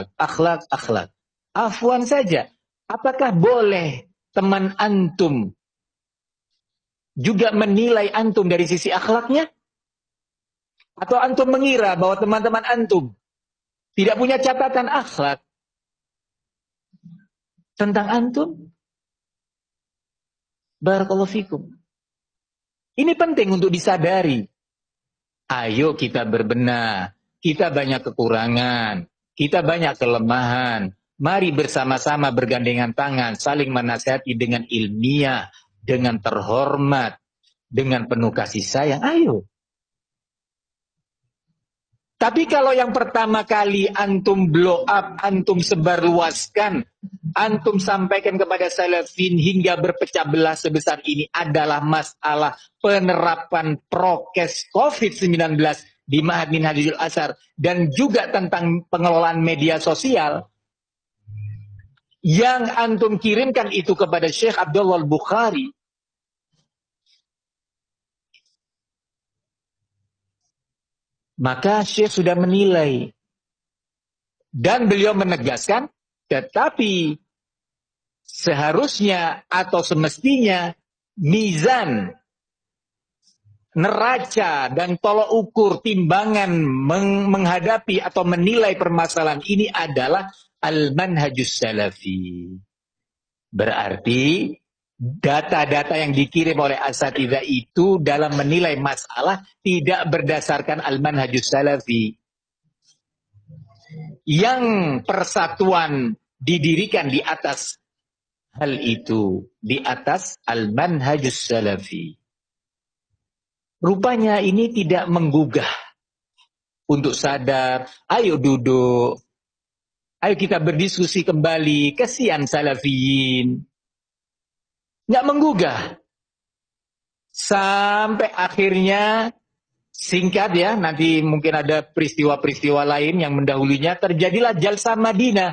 Afwan saja. Apakah boleh teman antum juga menilai antum dari sisi akhlaknya? Atau antum mengira bahwa teman-teman antum tidak punya catatan akhlak tentang antum? Barakallahu fikum. Ini penting untuk disadari. Ayo kita berbenah. Kita banyak kekurangan. Kita banyak kelemahan. Mari bersama-sama bergandengan tangan. Saling menasihati dengan ilmiah. Dengan terhormat. Dengan penuh kasih sayang. Ayo. Tapi kalau yang pertama kali antum blow up, antum sebarluaskan, antum sampaikan kepada salafin hingga berpecah belah sebesar ini adalah masalah penerapan prokes COVID-19 di Ma'had Minhajul Athar dan juga tentang pengelolaan media sosial. Yang antum kirimkan itu kepada Syekh Abdullah Al-Bukhari. Maka Syekh sudah menilai. Dan beliau menegaskan, tetapi seharusnya atau semestinya mizan, neraca dan tolok ukur timbangan menghadapi atau menilai permasalahan ini adalah al-manhajus salafi. Berarti data-data yang dikirim oleh asatidzah itu dalam menilai masalah tidak berdasarkan al-manhajus salafi. Yang persatuan didirikan di atas hal itu, di atas al-manhajus salafi. Rupanya ini tidak menggugah untuk sadar, ayo duduk, ayo kita berdiskusi kembali, kasihan salafiyin. Nggak menggugah. Sampai akhirnya, singkat ya, nanti mungkin ada peristiwa-peristiwa lain yang mendahulunya, terjadilah Jalsah Madinah.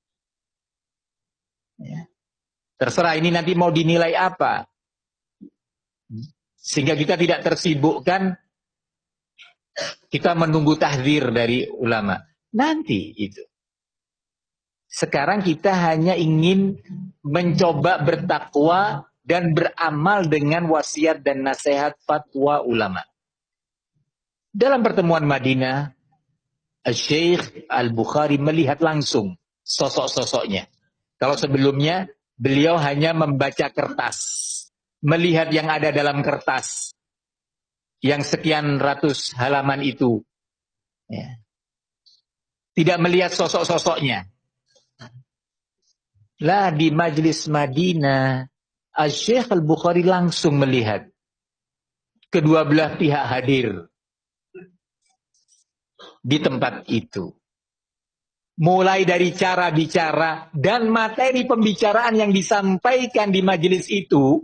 Ya. Terserah ini nanti mau dinilai apa. Sehingga kita tidak tersibukkan, kita menunggu tahdzir dari ulama. Nanti itu. Sekarang kita hanya ingin mencoba bertakwa dan beramal dengan wasiat dan nasihat fatwa ulama. Dalam pertemuan Madinah, Syekh Al-Bukhari melihat langsung sosok-sosoknya. Kalau sebelumnya, beliau hanya membaca kertas. Melihat yang ada dalam kertas. Yang sekian ratus halaman itu. Ya. Tidak melihat sosok-sosoknya. Lah di majlis Madinah, Syekh Al-Bukhari langsung melihat. Kedua belah pihak hadir. Di tempat itu. Mulai dari cara bicara dan materi pembicaraan yang disampaikan di majelis itu,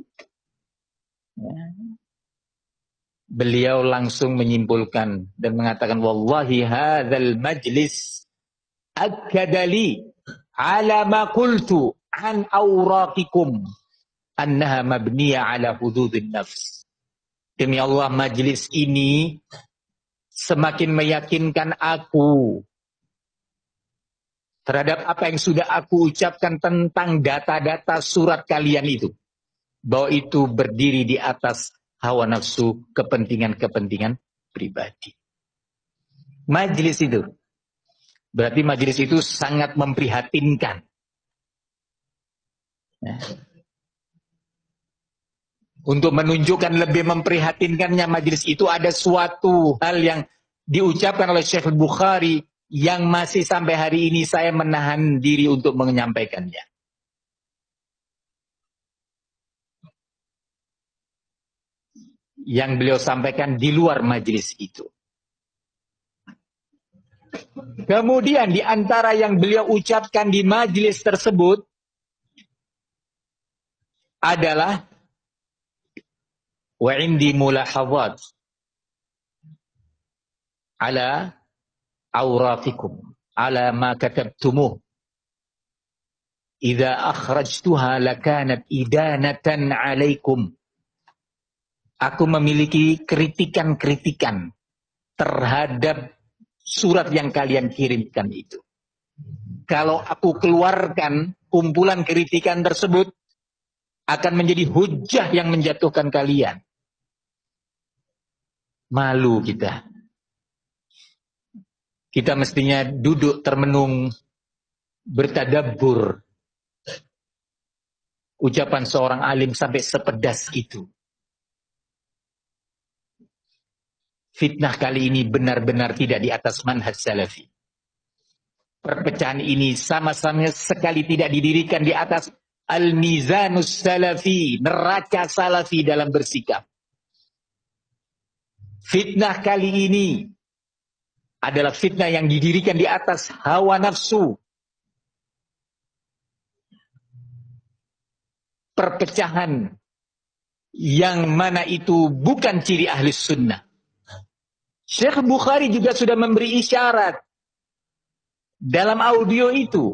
beliau langsung menyimpulkan dan mengatakan, wallahi hadzal majlis akkadali ala ma qultu an awraqikum annaha mabniya ala hududin nafs. Demi Allah, majelis ini semakin meyakinkan aku terhadap apa yang sudah aku ucapkan tentang data-data surat kalian itu. Bahwa itu berdiri di atas hawa nafsu, kepentingan-kepentingan pribadi. Majelis itu. Berarti majelis itu sangat memprihatinkan. Nah. Untuk menunjukkan lebih memprihatinkannya majelis itu ada suatu hal yang diucapkan oleh Syekh Bukhari yang masih sampai hari ini saya menahan diri untuk menyampaikannya. Yang beliau sampaikan di luar majelis itu. Kemudian di antara yang beliau ucapkan di majelis tersebut adalah wa indi mulahadhat ala awraqikum ala ma katabtumuh idza akhrajtuha lakanat idanatan alaikum aku memiliki kritikan-kritikan terhadap surat yang kalian kirimkan itu. Kalau aku keluarkan kumpulan kritikan tersebut, akan menjadi hujah yang menjatuhkan kalian. Malu kita. Kita mestinya duduk termenung, bertadabbur. Ucapan seorang alim sampai sepedas itu. Fitnah kali ini benar-benar tidak di atas manhaj salafi. Perpecahan ini sama-sama sekali tidak didirikan di atas al-mizanus salafi, neraca salafi dalam bersikap. Fitnah kali ini adalah fitnah yang didirikan di atas hawa nafsu. Perpecahan yang mana itu bukan ciri ahli sunnah. Syekh Bukhari juga sudah memberi isyarat dalam audio itu.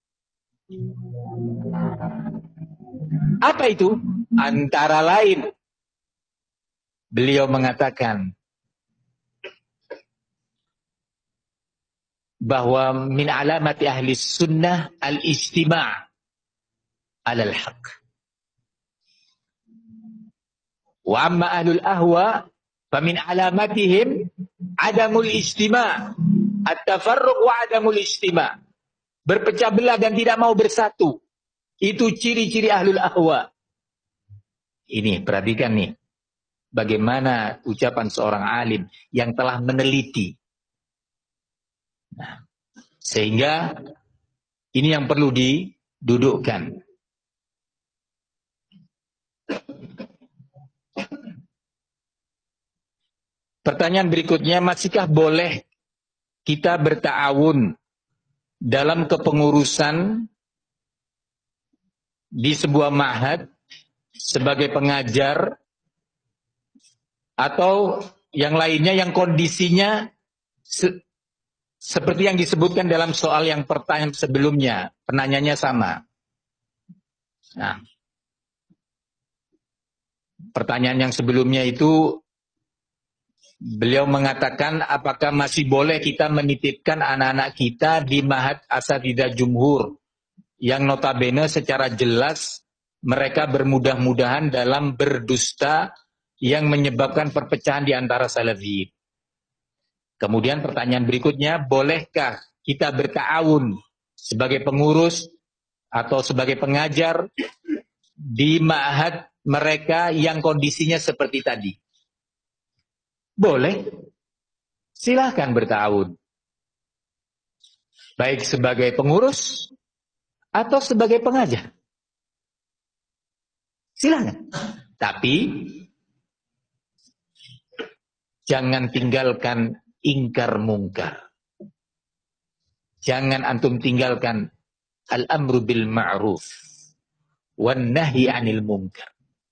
Apa itu? Antara lain, beliau mengatakan bahwa min alamati ahli sunnah al-ijtima' alal haq. Wa amma ahlul ahwa famin alamatihim adamul ijtima', at-tafarruq wa adamul ijtima'. Berpecah belah dan tidak mau bersatu. Itu ciri-ciri ahlul ahwa. Ini perhatikan nih, bagaimana ucapan seorang alim yang telah meneliti. Nah, sehingga ini yang perlu didudukkan. Pertanyaan berikutnya, masihkah boleh kita berta'awun dalam kepengurusan di sebuah ma'had sebagai pengajar atau yang lainnya yang kondisinya seperti yang disebutkan dalam soal yang pertanyaan sebelumnya, penanyanya sama. Nah, pertanyaan yang sebelumnya itu beliau mengatakan apakah masih boleh kita menitipkan anak-anak kita di Ma'had Asatidzah Jumhur yang notabene secara jelas mereka bermudah-mudahan dalam berdusta yang menyebabkan perpecahan di antara salafiyin. Kemudian pertanyaan berikutnya, bolehkah kita berta'awun sebagai pengurus atau sebagai pengajar di ma'had mereka yang kondisinya seperti tadi? Boleh. Silahkan berta'awun. Baik sebagai pengurus atau sebagai pengajar. Silahkan. Tapi jangan tinggalkan ingkar mungkar. Jangan antum tinggalkan al-amru bil ma'ruf wan nahyi 'anil munkar.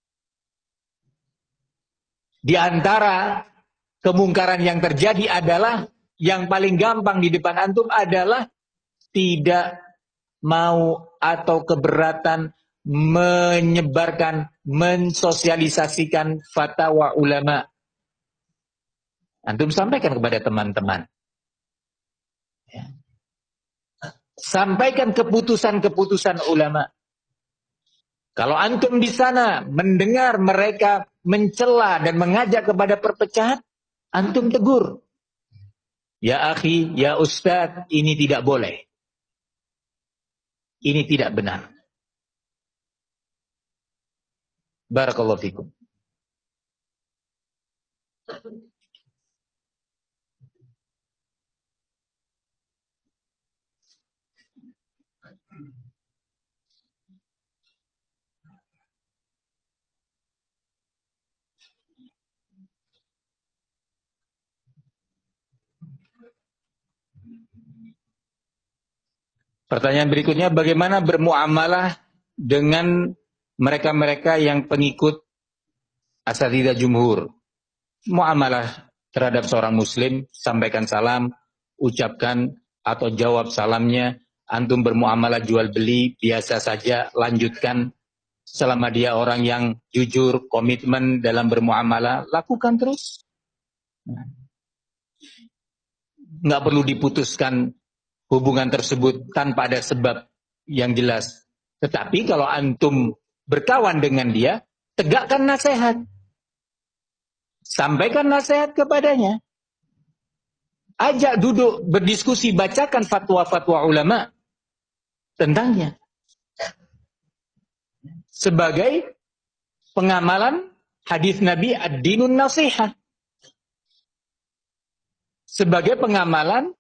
Di antara kemungkaran yang terjadi adalah yang paling gampang di depan antum adalah tidak mau atau keberatan menyebarkan, mensosialisasikan fatwa ulama. Antum sampaikan kepada teman-teman. Ya. Sampaikan keputusan-keputusan ulama. Kalau antum di sana mendengar mereka mencela dan mengajak kepada perpecahan, antum tegur. Ya akhi, ya ustaz, ini tidak boleh. Ini tidak benar. Barakallahu fikum. Pertanyaan berikutnya, bagaimana bermuamalah dengan mereka-mereka yang pengikut Asatidzah Jumhur? Muamalah terhadap seorang muslim, sampaikan salam, ucapkan atau jawab salamnya, antum bermuamalah jual beli, biasa saja, lanjutkan. Selama dia orang yang jujur, komitmen dalam bermuamalah, lakukan terus. Nggak perlu diputuskan hubungan tersebut tanpa ada sebab yang jelas. Tetapi kalau antum berkawan dengan dia, tegakkan nasihat. Sampaikan nasihat kepadanya. Ajak duduk, berdiskusi, bacakan fatwa-fatwa ulama tentangnya. Sebagai pengamalan hadis Nabi ad-dinun nasihah. Sebagai pengamalan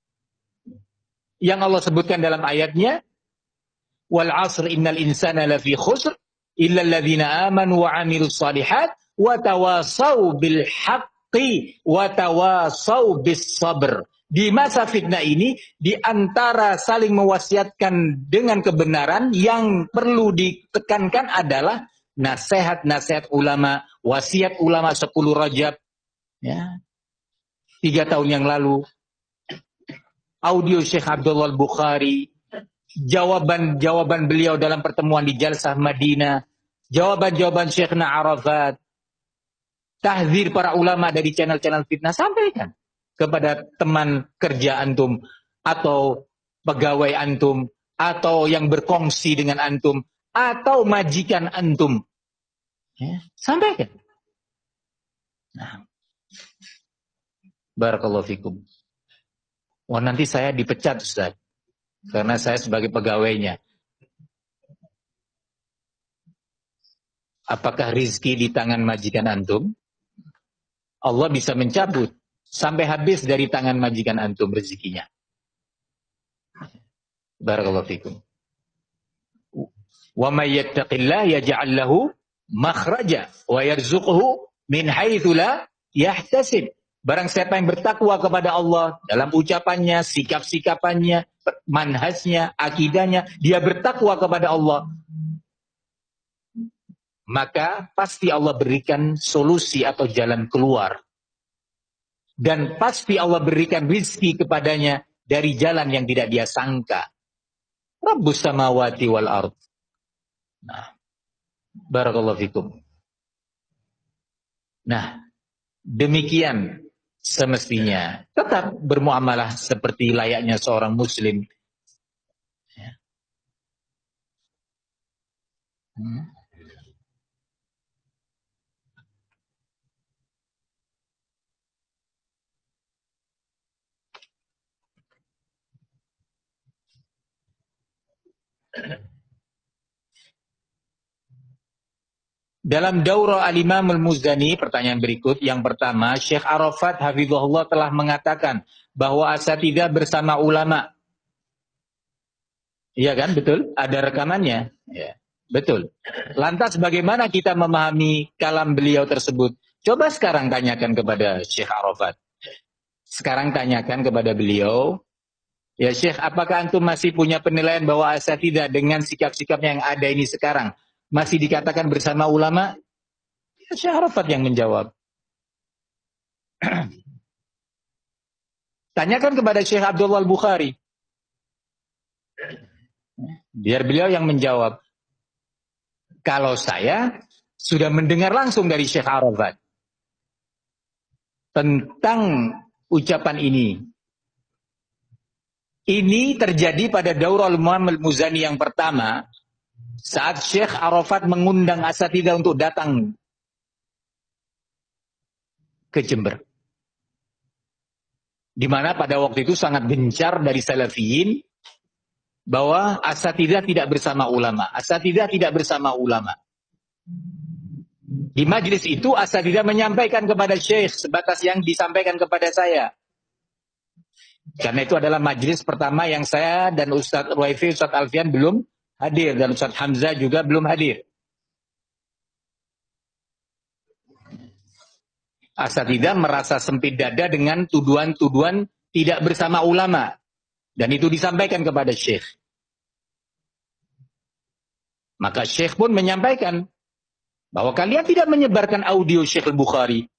yang Allah sebutkan dalam ayatnya, wal 'asr innal insana lafi khusr illa alladziina aamanu wa 'amilus shalihat wa tawasaw bil haqqi wa tawasaw bis sabr. Di masa fitnah ini, di antara saling mewasiatkan dengan kebenaran, yang perlu ditekankan adalah nasihat-nasihat ulama, wasiat ulama 10 Rajab, ya, 3 tahun yang lalu, audio Syekh Abdullah Al-Bukhari, jawaban-jawaban beliau dalam pertemuan di Jalsah Madinah, jawaban-jawaban Syekhna Arafat, tahzir para ulama dari channel-channel fitnah, sampaikan kepada teman kerja antum, atau pegawai antum, atau yang berkongsi dengan antum, atau majikan antum. Ya, sampaikan. Nah, barakallahu fikum. Wah, nanti saya dipecat, Ustaz, karena saya sebagai pegawainya. Apakah rizki di tangan majikan antum? Allah bisa mencabut sampai habis dari tangan majikan antum rezekinya. Barakallahu fikum. Wa may yattaqillah yaj'al lahu makhraja wa yarzuqhu min haitsu la yahtasib. Barang siapa yang bertakwa kepada Allah dalam ucapannya, sikap-sikapannya, manhajnya, akidahnya, dia bertakwa kepada Allah, maka pasti Allah berikan solusi atau jalan keluar. Dan pasti Allah berikan rizki kepadanya dari jalan yang tidak dia sangka. Rabbus samawati wal ardh. Nah, barakallahu fikum. Nah, demikian semestinya. Tetap bermuamalah seperti layaknya seorang muslim. Dalam Daurah Al-Imam Al-Muzani, pertanyaan berikut, yang pertama, Syekh Arafat hafizahullah telah mengatakan bahwa asatidzah bersama ulama. Iya kan, betul? Ada rekamannya. Ya, betul. Lantas bagaimana kita memahami kalam beliau tersebut? Coba sekarang tanyakan kepada Syekh Arafat. Sekarang tanyakan kepada beliau, ya Syekh, apakah antum masih punya penilaian bahwa asatidzah dengan sikap-sikapnya yang ada ini sekarang masih dikatakan bersama ulama? Syekh Arafat yang menjawab. Tanyakan kepada Syekh Abdullah Al-Bukhari. Biar beliau yang menjawab. Kalau saya sudah mendengar langsung dari Syekh Arafat tentang ucapan ini. Ini terjadi pada Daurah Al-Imam Al-Muzani yang pertama, saat Syekh Arafat mengundang asatidzah untuk datang ke Jember. Di mana pada waktu itu sangat gencar dari salafiyin bahwa asatidzah tidak bersama ulama. Asatidzah tidak bersama ulama. Di majelis itu asatidzah menyampaikan kepada Syekh sebatas yang disampaikan kepada saya. Karena itu adalah majelis pertama yang saya dan Ustadz Ruwaifi, Ustadz Alfian belum hadir, dan Ustadz Hamzah juga belum hadir. Asatidzah merasa sempit dada dengan tuduhan-tuduhan tidak bersama ulama. Dan itu disampaikan kepada Syekh. Maka Syekh pun menyampaikan bahwa kalian tidak menyebarkan audio Syekh Al-Bukhari.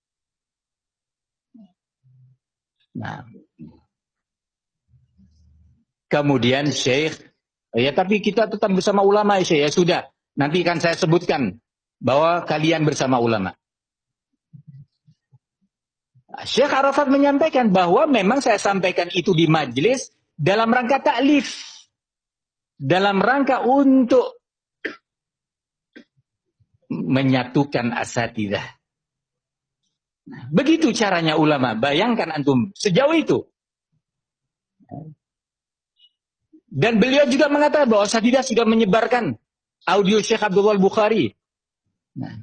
Nah, kemudian Syekh, ya tapi kita tetap bersama ulama ya Syekh. Ya sudah, Nanti akan saya sebutkan bahwa kalian bersama ulama. Syekh Arafat menyampaikan bahwa memang saya sampaikan itu di majelis dalam rangka ta'lif. Dalam rangka untuk menyatukan asatidzah. Begitu caranya ulama. Bayangkan antum sejauh itu. Dan beliau juga mengatakan bahwa asatidzah sudah menyebarkan audio Syekh Abdullah Bukhari. Nah,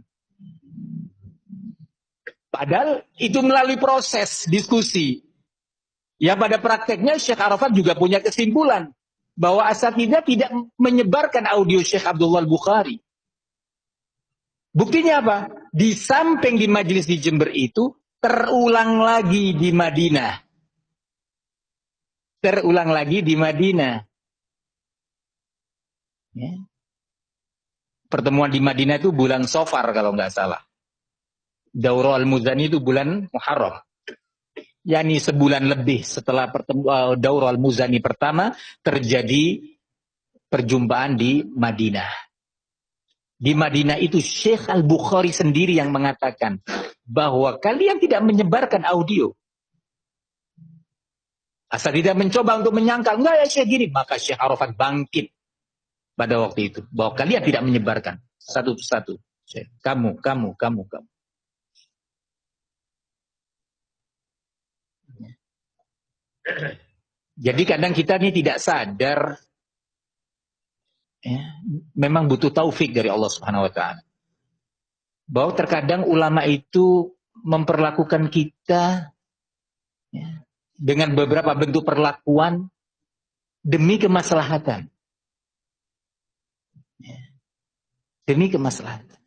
padahal itu melalui proses diskusi. Ya pada prakteknya Syekh Arafat juga punya kesimpulan bahwa asatidzah tidak menyebarkan audio Syekh Abdullah Bukhari. Buktinya apa? Di samping di majelis di Jember itu terulang lagi di Madinah. Terulang lagi di Madinah. Ya. Pertemuan di Madinah itu bulan Safar kalau nggak salah. Daurah Al-Muzani itu bulan Muharram. Yani sebulan lebih setelah Daurah Al-Muzani pertama terjadi perjumpaan di Madinah. Di Madinah itu Syekh Al-Bukhari sendiri yang mengatakan bahwa kalian tidak menyebarkan audio. Asal tidak mencoba untuk menyangkal, enggak ya Syekh gini. Maka Syekh Arafat bangkit pada waktu itu. Bahwa kalian tidak menyebarkan. Satu persatu. Kamu. Jadi kadang kita ini tidak sadar. Ya, memang butuh taufik dari Allah Subhanahu wa taala. Bahwa terkadang ulama itu memperlakukan kita ya, dengan beberapa bentuk perlakuan demi kemaslahatan. Ya, demi kemaslahatan.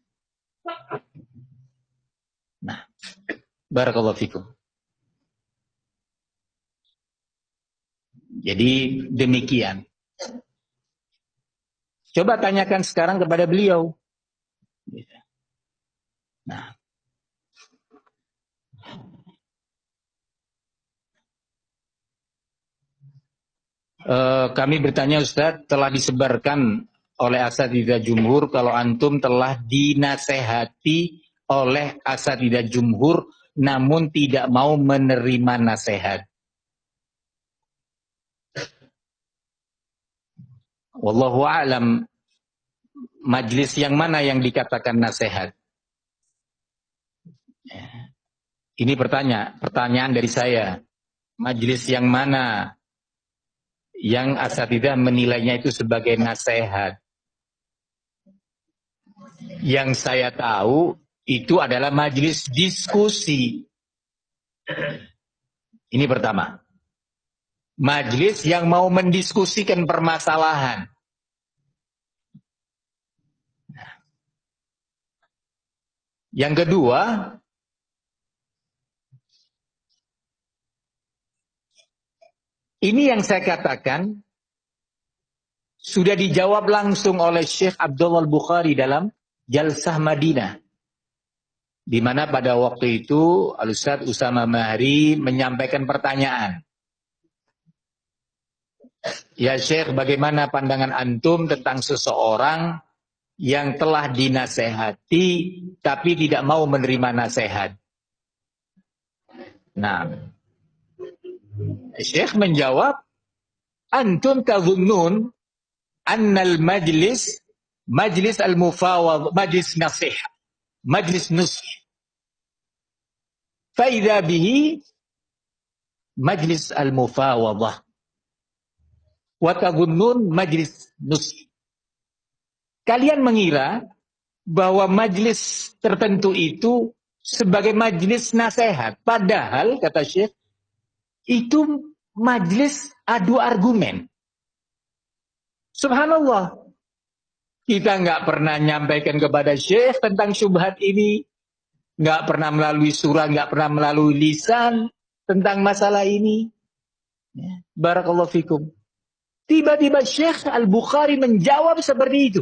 Nah, barakallahu fikum. Jadi demikian. Coba tanyakan sekarang kepada beliau. Nah, kami bertanya Ustaz, telah disebarkan oleh asatidzah jumhur kalau antum telah dinasehati oleh asatidzah jumhur namun tidak mau menerima nasihat. Wallahu a'lam, majlis yang mana yang dikatakan nasihat? Ini pertanyaan dari saya. Majlis yang mana yang asatidzah menilainya itu sebagai nasihat? Yang saya tahu itu adalah majlis diskusi. Ini pertama. Majlis yang mau mendiskusikan permasalahan. Yang kedua, ini yang saya katakan sudah dijawab langsung oleh Syekh Abdullah Bukhari dalam Jalsah Madinah. Di mana pada waktu itu Al-Ustaz Usama Mahri menyampaikan pertanyaan. Ya Syekh, bagaimana pandangan antum tentang seseorang yang telah dinasehati tapi tidak mau menerima nasihat? Nah, Syekh menjawab, antum tazunnun annal majlis al-mufawad, majlis nasih, majlis nusih. Fa idza bihi majlis al-mufawadah. Wa tazunnun majlis nusih. Kalian mengira bahwa majlis tertentu itu sebagai majlis nasihat, padahal kata Syekh itu majlis adu argumen. Subhanallah. Kita nggak pernah nyampaikan kepada Syekh tentang syubhat ini. Nggak pernah melalui surah, nggak pernah melalui lisan tentang masalah ini. Ya. Barakallahu fikum. Tiba-tiba Syekh Al-Bukhari menjawab seperti itu.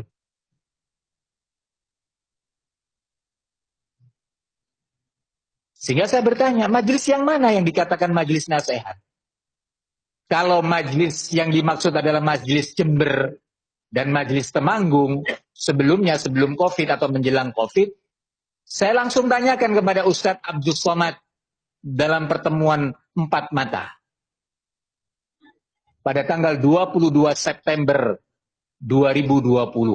Sehingga saya bertanya, majlis yang mana yang dikatakan majlis nasihat? Kalau majlis yang dimaksud adalah majlis Jember dan majlis Temanggung, sebelumnya, sebelum COVID atau menjelang COVID, saya langsung tanyakan kepada Ustadz Abdul Somad dalam pertemuan 4 mata. Pada tanggal 22 September 2020.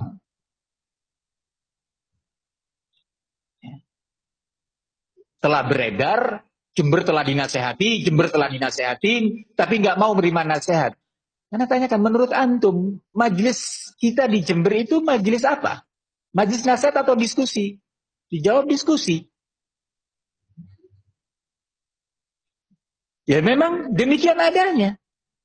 Telah beredar, Jember telah dinasehati, tapi nggak mau menerima nasihat. Karena tanyakan, menurut antum, majelis kita di Jember itu majelis apa? Majelis nasihat atau diskusi? Dijawab diskusi. Ya memang demikian adanya.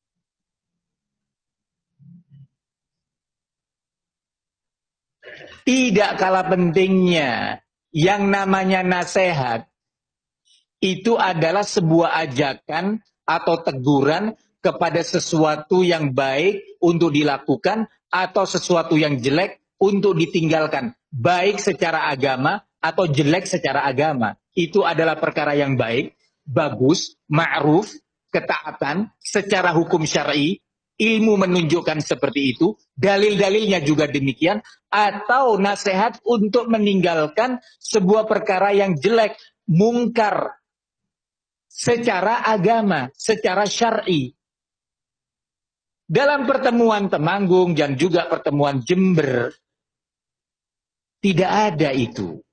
Tidak kalah pentingnya yang namanya nasihat itu adalah sebuah ajakan atau teguran kepada sesuatu yang baik untuk dilakukan atau sesuatu yang jelek untuk ditinggalkan, baik secara agama atau jelek secara agama. Itu adalah perkara yang baik, bagus, ma'ruf, ketaatan secara hukum syar'i. Ilmu menunjukkan seperti itu, dalil-dalilnya juga demikian, atau nasihat untuk meninggalkan sebuah perkara yang jelek, mungkar, secara agama, secara syar'i. Dalam pertemuan Temanggung dan juga pertemuan Jember, tidak ada itu.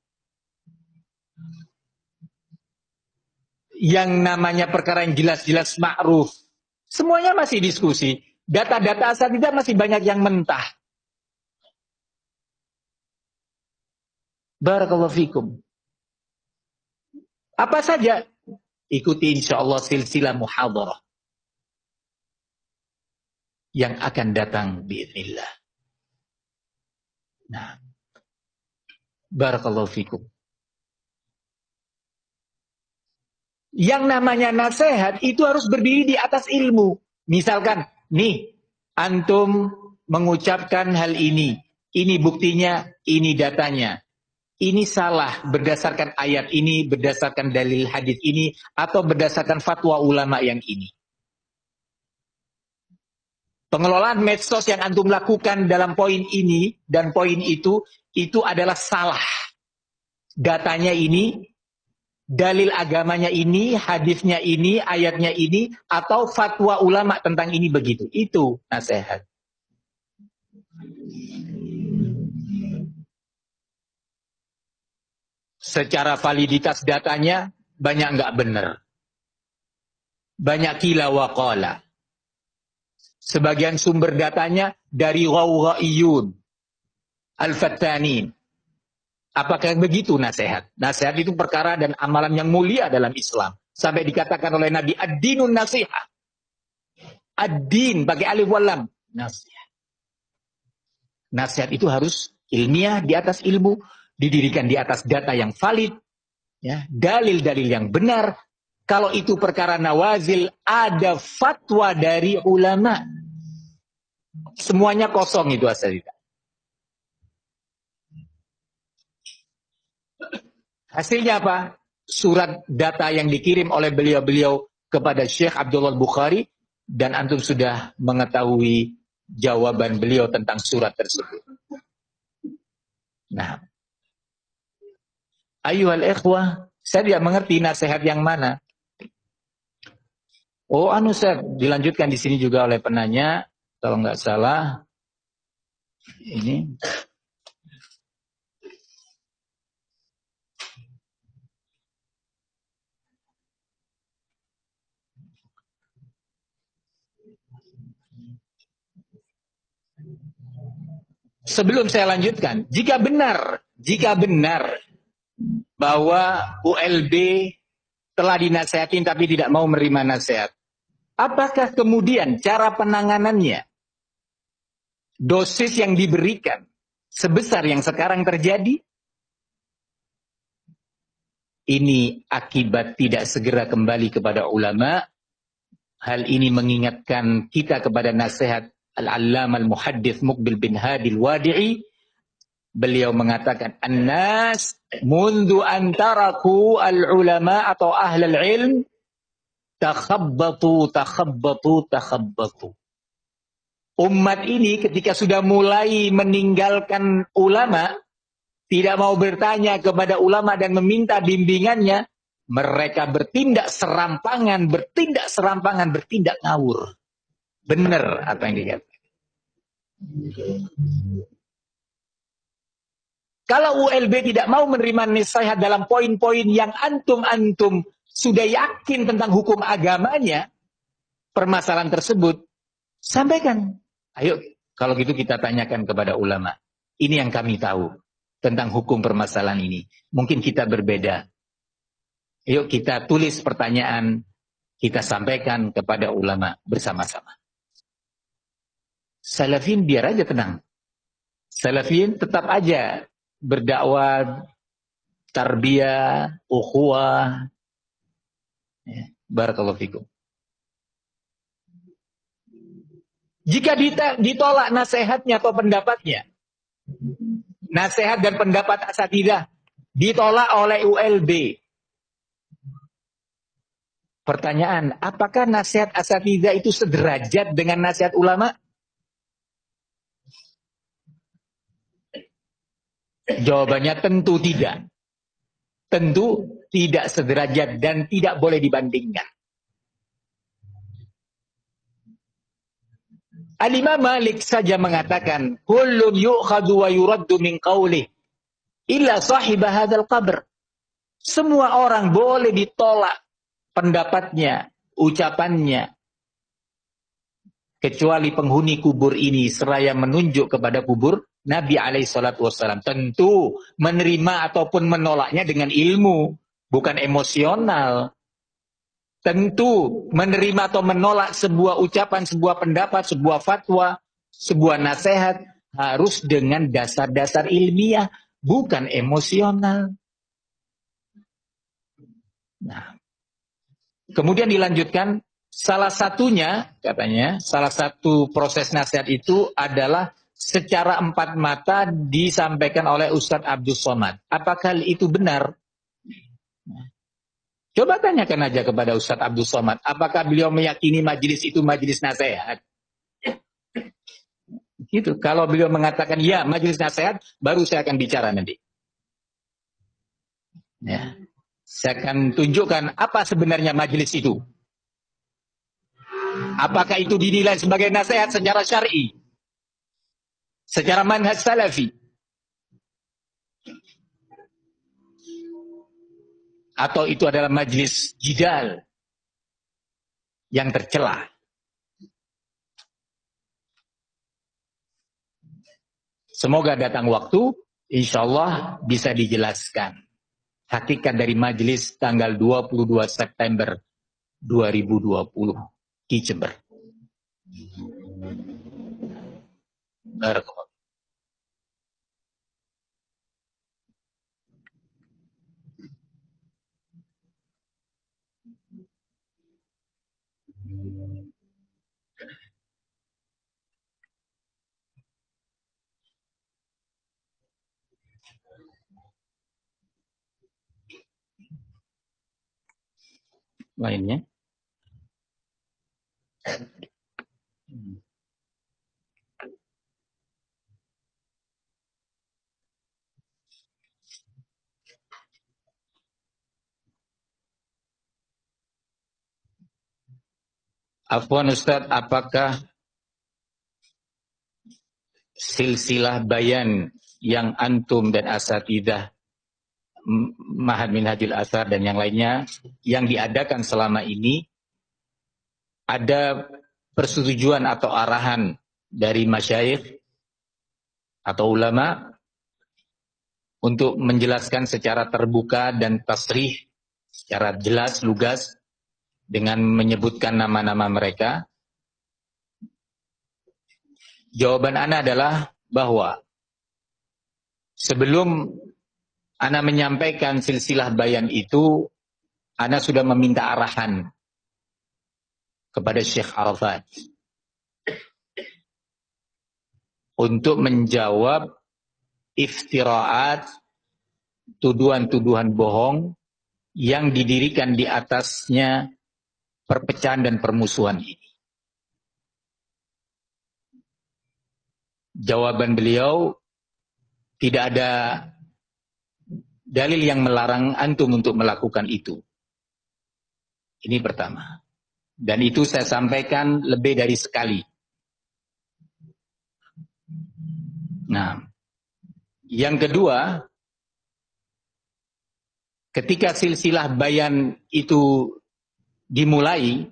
Yang namanya perkara yang jelas-jelas ma'ruf. Semuanya masih diskusi. Data-data asatidz masih banyak yang mentah. Barakallahu fikum. Apa saja? Ikuti insyaallah silsilah muhadharah yang akan datang biiznillah. Nah, barakallahu fikum. Yang namanya nasihat itu harus berdiri di atas ilmu. Misalkan, nih, antum mengucapkan hal ini buktinya, ini datanya. Ini salah berdasarkan ayat ini, berdasarkan dalil hadis ini, atau berdasarkan fatwa ulama yang ini. Pengelolaan medsos yang antum lakukan dalam poin ini dan poin itu adalah salah. Datanya ini, dalil agamanya ini, hadisnya ini, ayatnya ini, atau fatwa ulama tentang ini begitu. Itu nasihat. Secara validitas datanya banyak nggak benar. Banyak kila wa qala. Sebagian sumber datanya dari ghawghaiyun, al-fattanin. Apakah begitu nasihat? Nasihat itu perkara dan amalan yang mulia dalam Islam. Sampai dikatakan oleh Nabi, ad-dinun nasihat. Ad-din, pakai alif wal lam. Nasihat. Nasihat itu harus ilmiah, di atas ilmu, didirikan di atas data yang valid, ya, dalil-dalil yang benar. Kalau itu perkara nawazil, ada fatwa dari ulama. Semuanya kosong itu asal-asal. Hasilnya apa? Surat data yang dikirim oleh beliau-beliau kepada Syekh Abdullah Bukhari, dan antum sudah mengetahui jawaban beliau tentang surat tersebut. Nah, ayyuhal ikhwah, saya tidak mengerti nasihat yang mana. Oh, Ustaz, dilanjutkan di sini juga oleh penanya, kalau nggak salah, ini. Sebelum saya lanjutkan, jika benar bahwa ULB telah dinasehatin tapi tidak mau menerima nasihat, apakah kemudian cara penanganannya, dosis yang diberikan sebesar yang sekarang terjadi? Ini akibat tidak segera kembali kepada ulama. Hal ini mengingatkan kita kepada nasihat Al-Allamah Al-Muhaddits Muqbil bin Hadi Al-Wadi'i. Beliau mengatakan, "An-nas mundu antaraku al-ulama atau ahlul ilm takhabbatu. Umat ini ketika sudah mulai meninggalkan ulama, tidak mau bertanya kepada ulama dan meminta bimbingannya, mereka bertindak serampangan, bertindak ngawur. Benar apa yang dikatakan. Kalau ULB tidak mau menerima nasihat dalam poin-poin yang antum sudah yakin tentang hukum agamanya, permasalahan tersebut, sampaikan. Ayo, kalau gitu kita tanyakan kepada ulama. Ini yang kami tahu tentang hukum permasalahan ini. Mungkin kita berbeda. Yuk kita tulis pertanyaan, kita sampaikan kepada ulama bersama-sama. Salafin biar aja tenang. Salafin tetap aja berdakwah, tarbiyah, ukhuwah. Ya, barakallahu fikum. Jika ditolak nasihatnya atau pendapatnya, nasihat dan pendapat asatidzah ditolak oleh ULB. Pertanyaan, apakah nasihat asatidzah itu sederajat dengan nasihat ulama? Jawabannya tentu tidak. Tentu tidak sederajat dan tidak boleh dibandingkan. Al-Imam Malik saja mengatakan, kullun yu'khadhu wa yuraddu min qawlih illa sahibah hadzal qabr. Semua orang boleh ditolak pendapatnya, ucapannya, kecuali penghuni kubur ini seraya menunjuk kepada kubur Nabi SAW. Tentu menerima ataupun menolaknya dengan ilmu, bukan emosional. Tentu menerima atau menolak sebuah ucapan, sebuah pendapat, sebuah fatwa, sebuah nasihat harus dengan dasar-dasar ilmiah, bukan emosional. Nah, kemudian dilanjutkan, salah satunya, katanya, salah satu proses nasihat itu adalah secara empat mata disampaikan oleh Ustadz Abdul Somad. Apakah itu benar? Coba tanyakan aja kepada Ustadz Abdul Somad, apakah beliau meyakini majelis itu majelis nasihat? Gitu. Kalau beliau mengatakan ya majelis nasihat, baru saya akan bicara nanti. Ya. Saya akan tunjukkan apa sebenarnya majelis itu. Apakah itu dinilai sebagai nasihat secara syar'i? Secara manhaj salafi? Atau itu adalah majelis jidal yang tercela? Semoga datang waktu, insya Allah bisa dijelaskan hakikat dari majelis tanggal 22 September 2020 di Jember. Barakallahu. Lainnya. Afwan Ustaz, apakah silsilah bayan yang antum dan asatidzah Ma'had Minhajul Athar dan yang lainnya yang diadakan selama ini ada persetujuan atau arahan dari masyayikh atau ulama untuk menjelaskan secara terbuka dan tasrih secara jelas, lugas dengan menyebutkan nama-nama mereka? Jawaban ana adalah bahwa sebelum ana menyampaikan silsilah bayan itu, ana sudah meminta arahan kepada Syekh Arafat untuk menjawab iftiraat, tuduhan-tuduhan bohong yang didirikan di atasnya perpecahan dan permusuhan ini. jawaban beliau, tidak ada dalil yang melarang antum untuk melakukan itu. Ini pertama. Dan itu saya sampaikan lebih dari sekali. Nah, yang kedua, ketika silsilah bayan itu dimulai,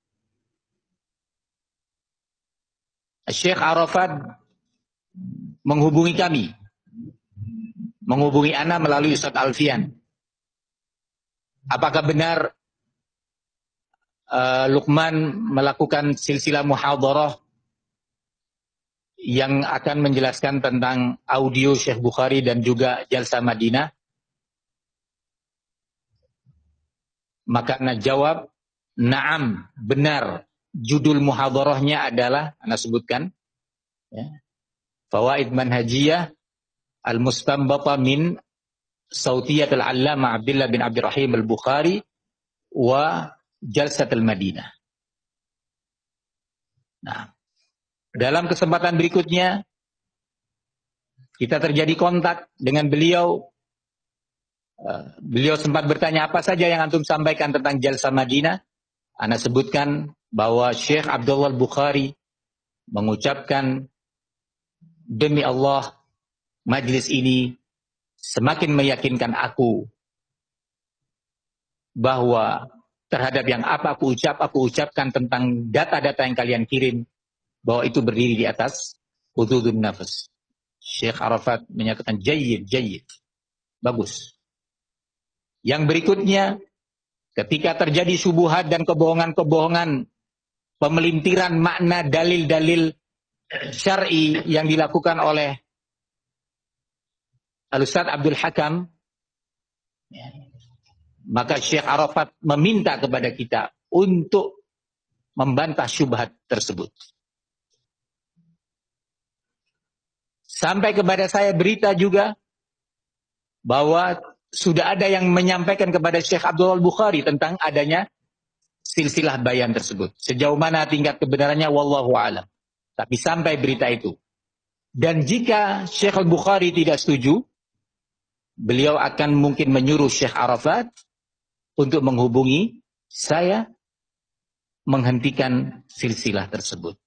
Syekh Arafat menghubungi kami, menghubungi ana melalui Ustaz Alfian. Apakah benar Luqman melakukan silsilah muhadharah yang akan menjelaskan tentang audio Syekh Bukhari dan juga Jalsah Madinah? Maka ana jawab, na'am, benar. Judul muhadharahnya adalah, ana sebutkan, ya, Fawaid Manhajiyah Al-Mustanbata min Sautiyat Al-Allamah Abdullah bin Abdurrahim Al-Bukhari wa Jalsat Al-Madinah. Nah, dalam kesempatan berikutnya kita terjadi kontak dengan beliau. Beliau sempat bertanya, apa saja yang antum sampaikan tentang Jalsah Madinah? Ana sebutkan bahwa Syekh Abdullah Al-Bukhari mengucapkan, demi Allah, majlis ini semakin meyakinkan aku bahwa terhadap yang apa aku ucapkan tentang data-data yang kalian kirim, bahwa itu berdiri di atas hududun nafas. Syekh Arafat menyatakan jayyid, bagus. Yang berikutnya, ketika terjadi syubhat dan kebohongan-kebohongan, pemelintiran makna dalil-dalil syar'i yang dilakukan oleh Al-Ustaz Abdul Hakam, maka Syekh Arafat meminta kepada kita untuk membantah syubhat tersebut. Sampai kepada saya berita juga bahwa sudah ada yang menyampaikan kepada Syekh Abdullah Al-Bukhari tentang adanya silsilah bayan tersebut. Sejauh mana tingkat kebenarannya, wallahu a'lam. Tapi sampai berita itu. Dan jika Syekh Al-Bukhari tidak setuju, beliau akan mungkin menyuruh Syekh Arafat untuk menghubungi saya, menghentikan silsilah tersebut.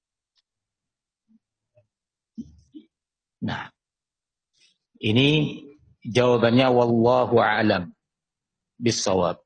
Nah, ini jawabannya, wallahu a'lam bis-shawab.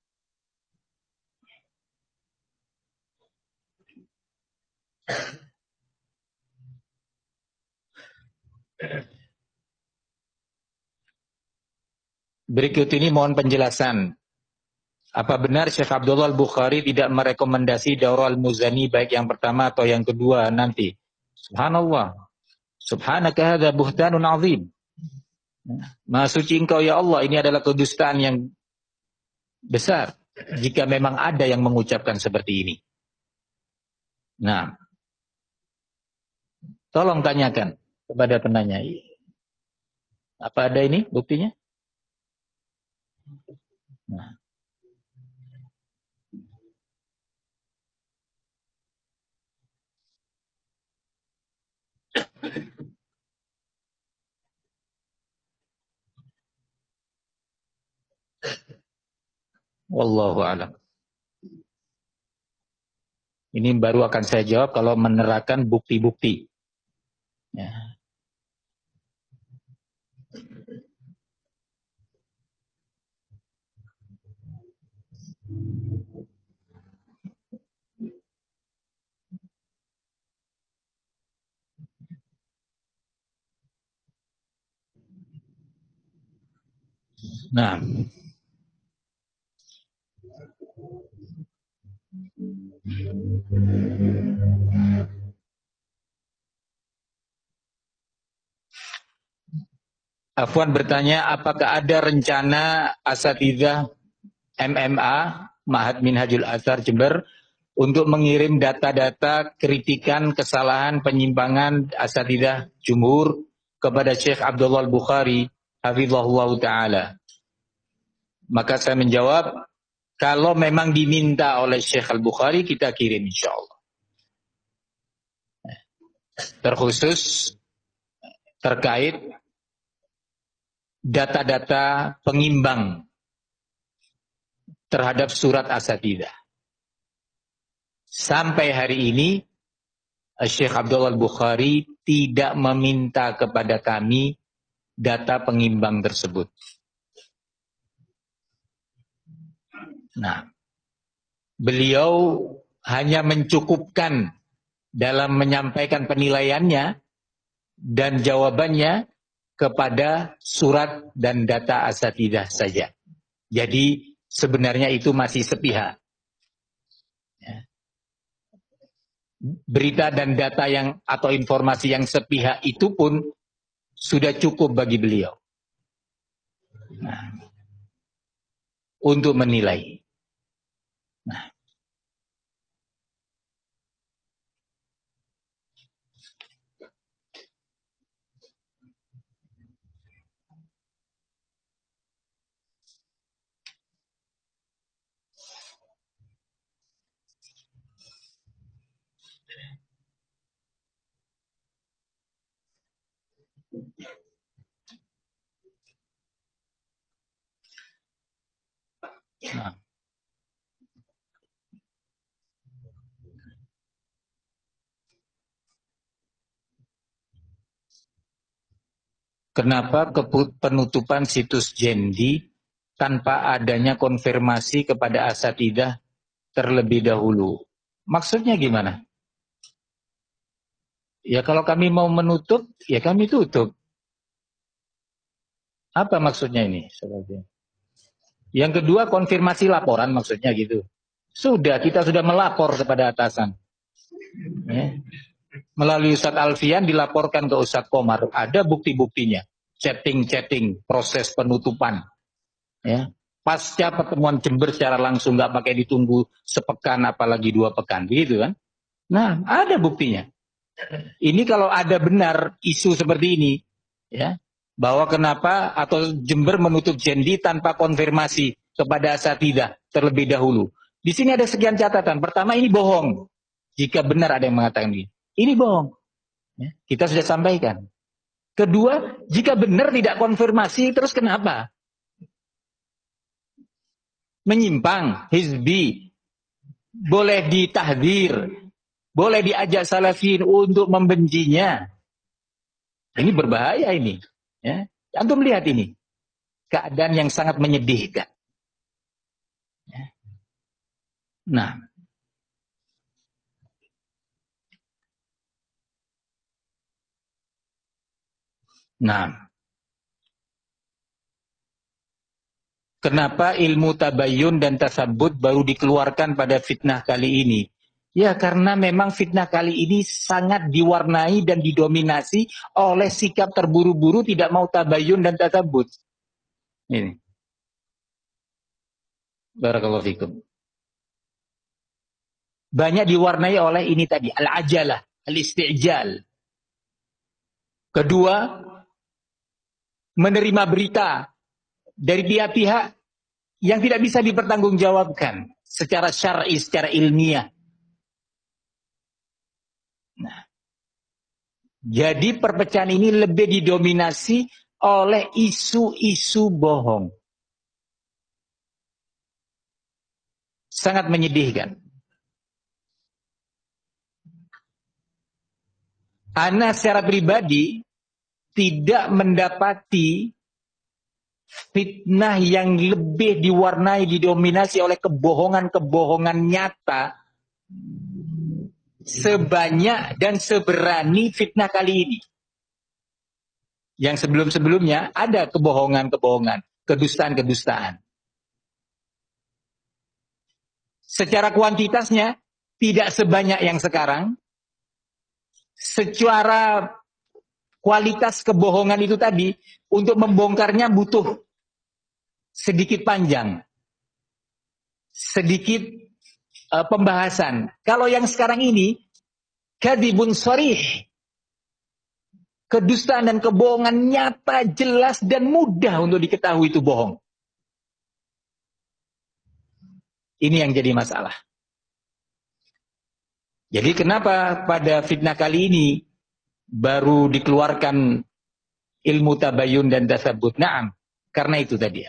Berikut ini mohon penjelasan. Apa benar Syekh Abdullah Al-Bukhari tidak merekomendasi Daurah Al-Muzani baik yang pertama atau yang kedua nanti? Subhanallah. Subhanaka hadza buhtanun azim. Maha suci engkau ya Allah, ini adalah kedustaan yang besar jika memang ada yang mengucapkan seperti ini. Nah, tolong tanyakan kepada penanya. Apa ada ini buktinya? Nah. Wallahu a'lam. Ini baru akan saya jawab kalau menerangkan bukti-bukti. Ya. Nah, Afwan bertanya, apakah ada rencana asatidzah MMA Ma'had Minhajul Athar Jember untuk mengirim data-data kritikan kesalahan penyimpangan asatidzah jumhur kepada Syekh Abdullah Al-Bukhari hafizahullah ta'ala? Maka saya menjawab, kalau memang diminta oleh Syekh Al-Bukhari, kita kirim insyaAllah. Terkhusus terkait data-data pengimbang terhadap surat Asatidah. Sampai hari ini Syekh Abdullah Bukhari tidak meminta kepada kami data pengimbang tersebut. Nah, beliau hanya mencukupkan dalam menyampaikan penilaiannya dan jawabannya kepada surat dan data Asatidah saja. Jadi sebenarnya itu masih sepihak. Berita dan data yang atau informasi yang sepihak itu pun sudah cukup bagi beliau untuk menilai. Nah, kenapa penutupan situs Jendi tanpa adanya konfirmasi kepada Asatidah terlebih dahulu? Maksudnya gimana? Ya kalau kami mau menutup, ya kami tutup. Apa maksudnya ini? Yang kedua, konfirmasi laporan maksudnya gitu. Sudah, kita sudah melapor kepada atasan. Ya. Melalui Ustadz Alfian dilaporkan ke Ustadz Komar. Ada bukti-buktinya. Chatting-chatting, proses penutupan. Ya. Pasca pertemuan Jember secara langsung, nggak pakai ditunggu sepekan, apalagi 2 pekan. Gitu kan. Nah, ada buktinya. Ini kalau ada benar isu seperti ini, ya, bahwa kenapa atau Jember menutup Jendi tanpa konfirmasi kepada Asatidah terlebih dahulu. Di sini ada sekian catatan. Pertama, ini bohong. Jika benar ada yang mengatakan ini bohong. Ya, kita sudah sampaikan. Kedua, jika benar tidak konfirmasi, terus kenapa? Menyimpang, hizbi, boleh ditahdir, boleh diajak salafin untuk membencinya. Ini berbahaya ini. Ya. Antum lihat ini. Keadaan yang sangat menyedihkan. Ya. Nah. Kenapa ilmu tabayyun dan tasabbut baru dikeluarkan pada fitnah kali ini? Ya karena memang fitnah kali ini sangat diwarnai dan didominasi oleh sikap terburu-buru tidak mau tabayyun dan tasabbut. Ini. Barakallahu fikum. Banyak diwarnai oleh ini tadi, al-ajalah, al-isti'jal. Kedua, menerima berita dari pihak-pihak yang tidak bisa dipertanggungjawabkan secara syar'i, secara ilmiah. Nah, jadi perpecahan ini lebih didominasi oleh isu-isu bohong. Sangat menyedihkan. Ana secara pribadi tidak mendapati fitnah yang lebih diwarnai, didominasi oleh kebohongan-kebohongan nyata sebanyak dan seberani fitnah kali ini. Yang sebelum-sebelumnya ada kebohongan-kebohongan, kedustaan-kedustaan. Secara kuantitasnya tidak sebanyak yang sekarang. Secara kualitas kebohongan itu tadi, untuk membongkarnya butuh sedikit panjang, sedikit pembahasan. Kalau yang sekarang ini, kadzibun sharih, kedustaan dan kebohongan nyata, jelas, dan mudah untuk diketahui itu bohong. Ini yang jadi masalah. Jadi kenapa pada fitnah kali ini baru dikeluarkan ilmu tabayun dan tasabbut. Naam, karena itu tadi.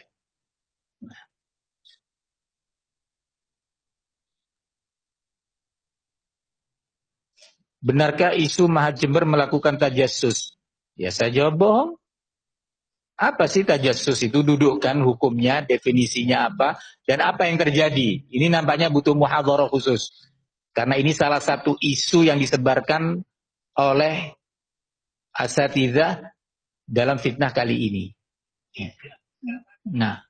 Benarkah isu Mahat Jember melakukan tajassus? Ya saya jawab bohong. Apa sih tajassus itu? Dudukkan hukumnya, definisinya apa, dan apa yang terjadi. Ini nampaknya butuh muhadharah khusus. Karena ini salah satu isu yang disebarkan oleh asatidzah dalam fitnah kali ini. Nah,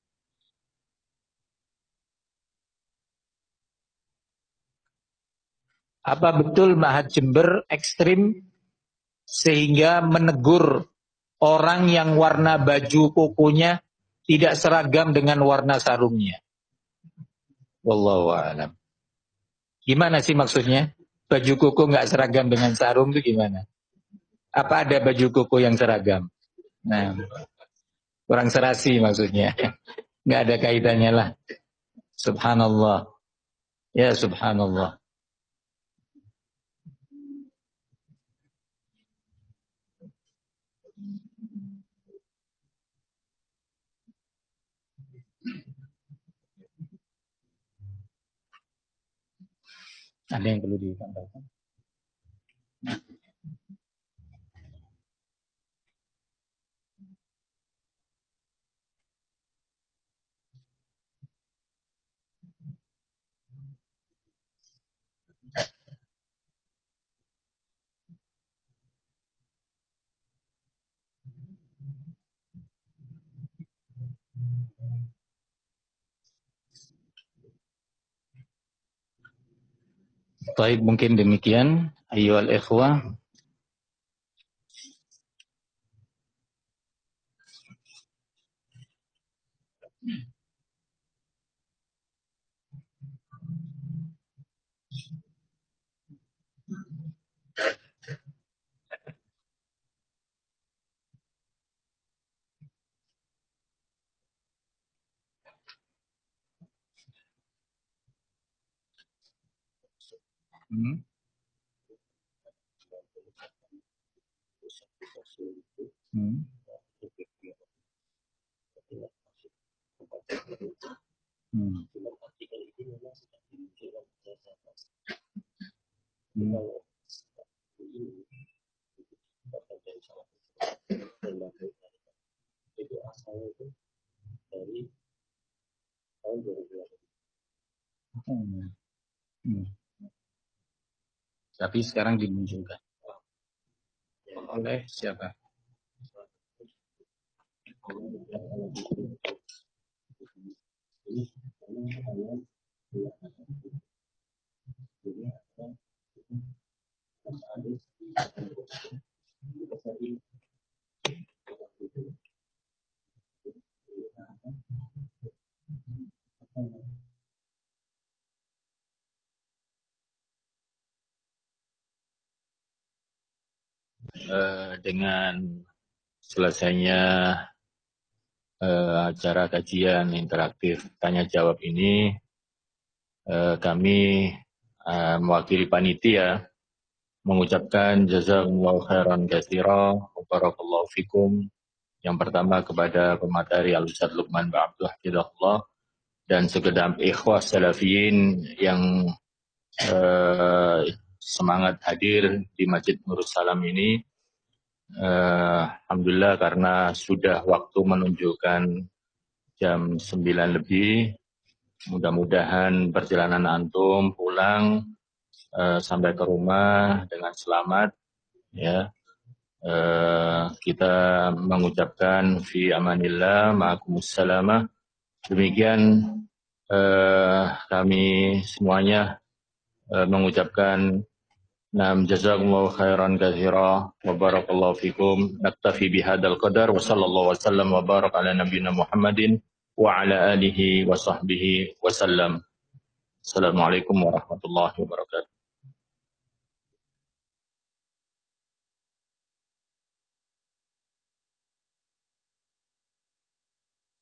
apa betul Mahat Jember ekstrim sehingga menegur orang yang warna baju kokonya tidak seragam dengan warna sarungnya? Wallahu a'lam. Gimana sih maksudnya? Baju koko nggak seragam dengan sarung itu gimana? Apa ada baju koko yang seragam? Nah, kurang serasi maksudnya. Nggak ada kaitannya lah. Subhanallah. Ya subhanallah. Ada yang perlu ditambahkan? Baik, mungkin demikian. Ayyuhal ikhwah. Hmm. Hmm. Hmm. Hmm. Hmm. Tapi sekarang dimunculkan oleh siapa? Dengan selesainya acara kajian interaktif tanya jawab ini, kami mewakili panitia mengucapkan jazakumullahu khairan katsira wa barakallahu fikum. Yang pertama kepada pemateri Al-Ustaz Luqman Ba'abdu Hafizahullah dan segenap ikhwah salafiyin yang semangat hadir di Masjid Nurus Salam ini. Alhamdulillah karena sudah waktu menunjukkan jam 9 lebih. Mudah-mudahan perjalanan antum pulang sampai ke rumah dengan selamat. Ya, kita mengucapkan fi amanillah ma'akumussalamah. Demikian kami semuanya mengucapkan nam jazakumullahu khairan katsira wa barakallahu fikum. Naktafi bihadzal qadar wa sallallahu wasallam wa baraka ala nabiyyina Muhammadin wa ala alihi wa sahbihi wasallam. Assalamualaikum warahmatullahi wabarakatuh.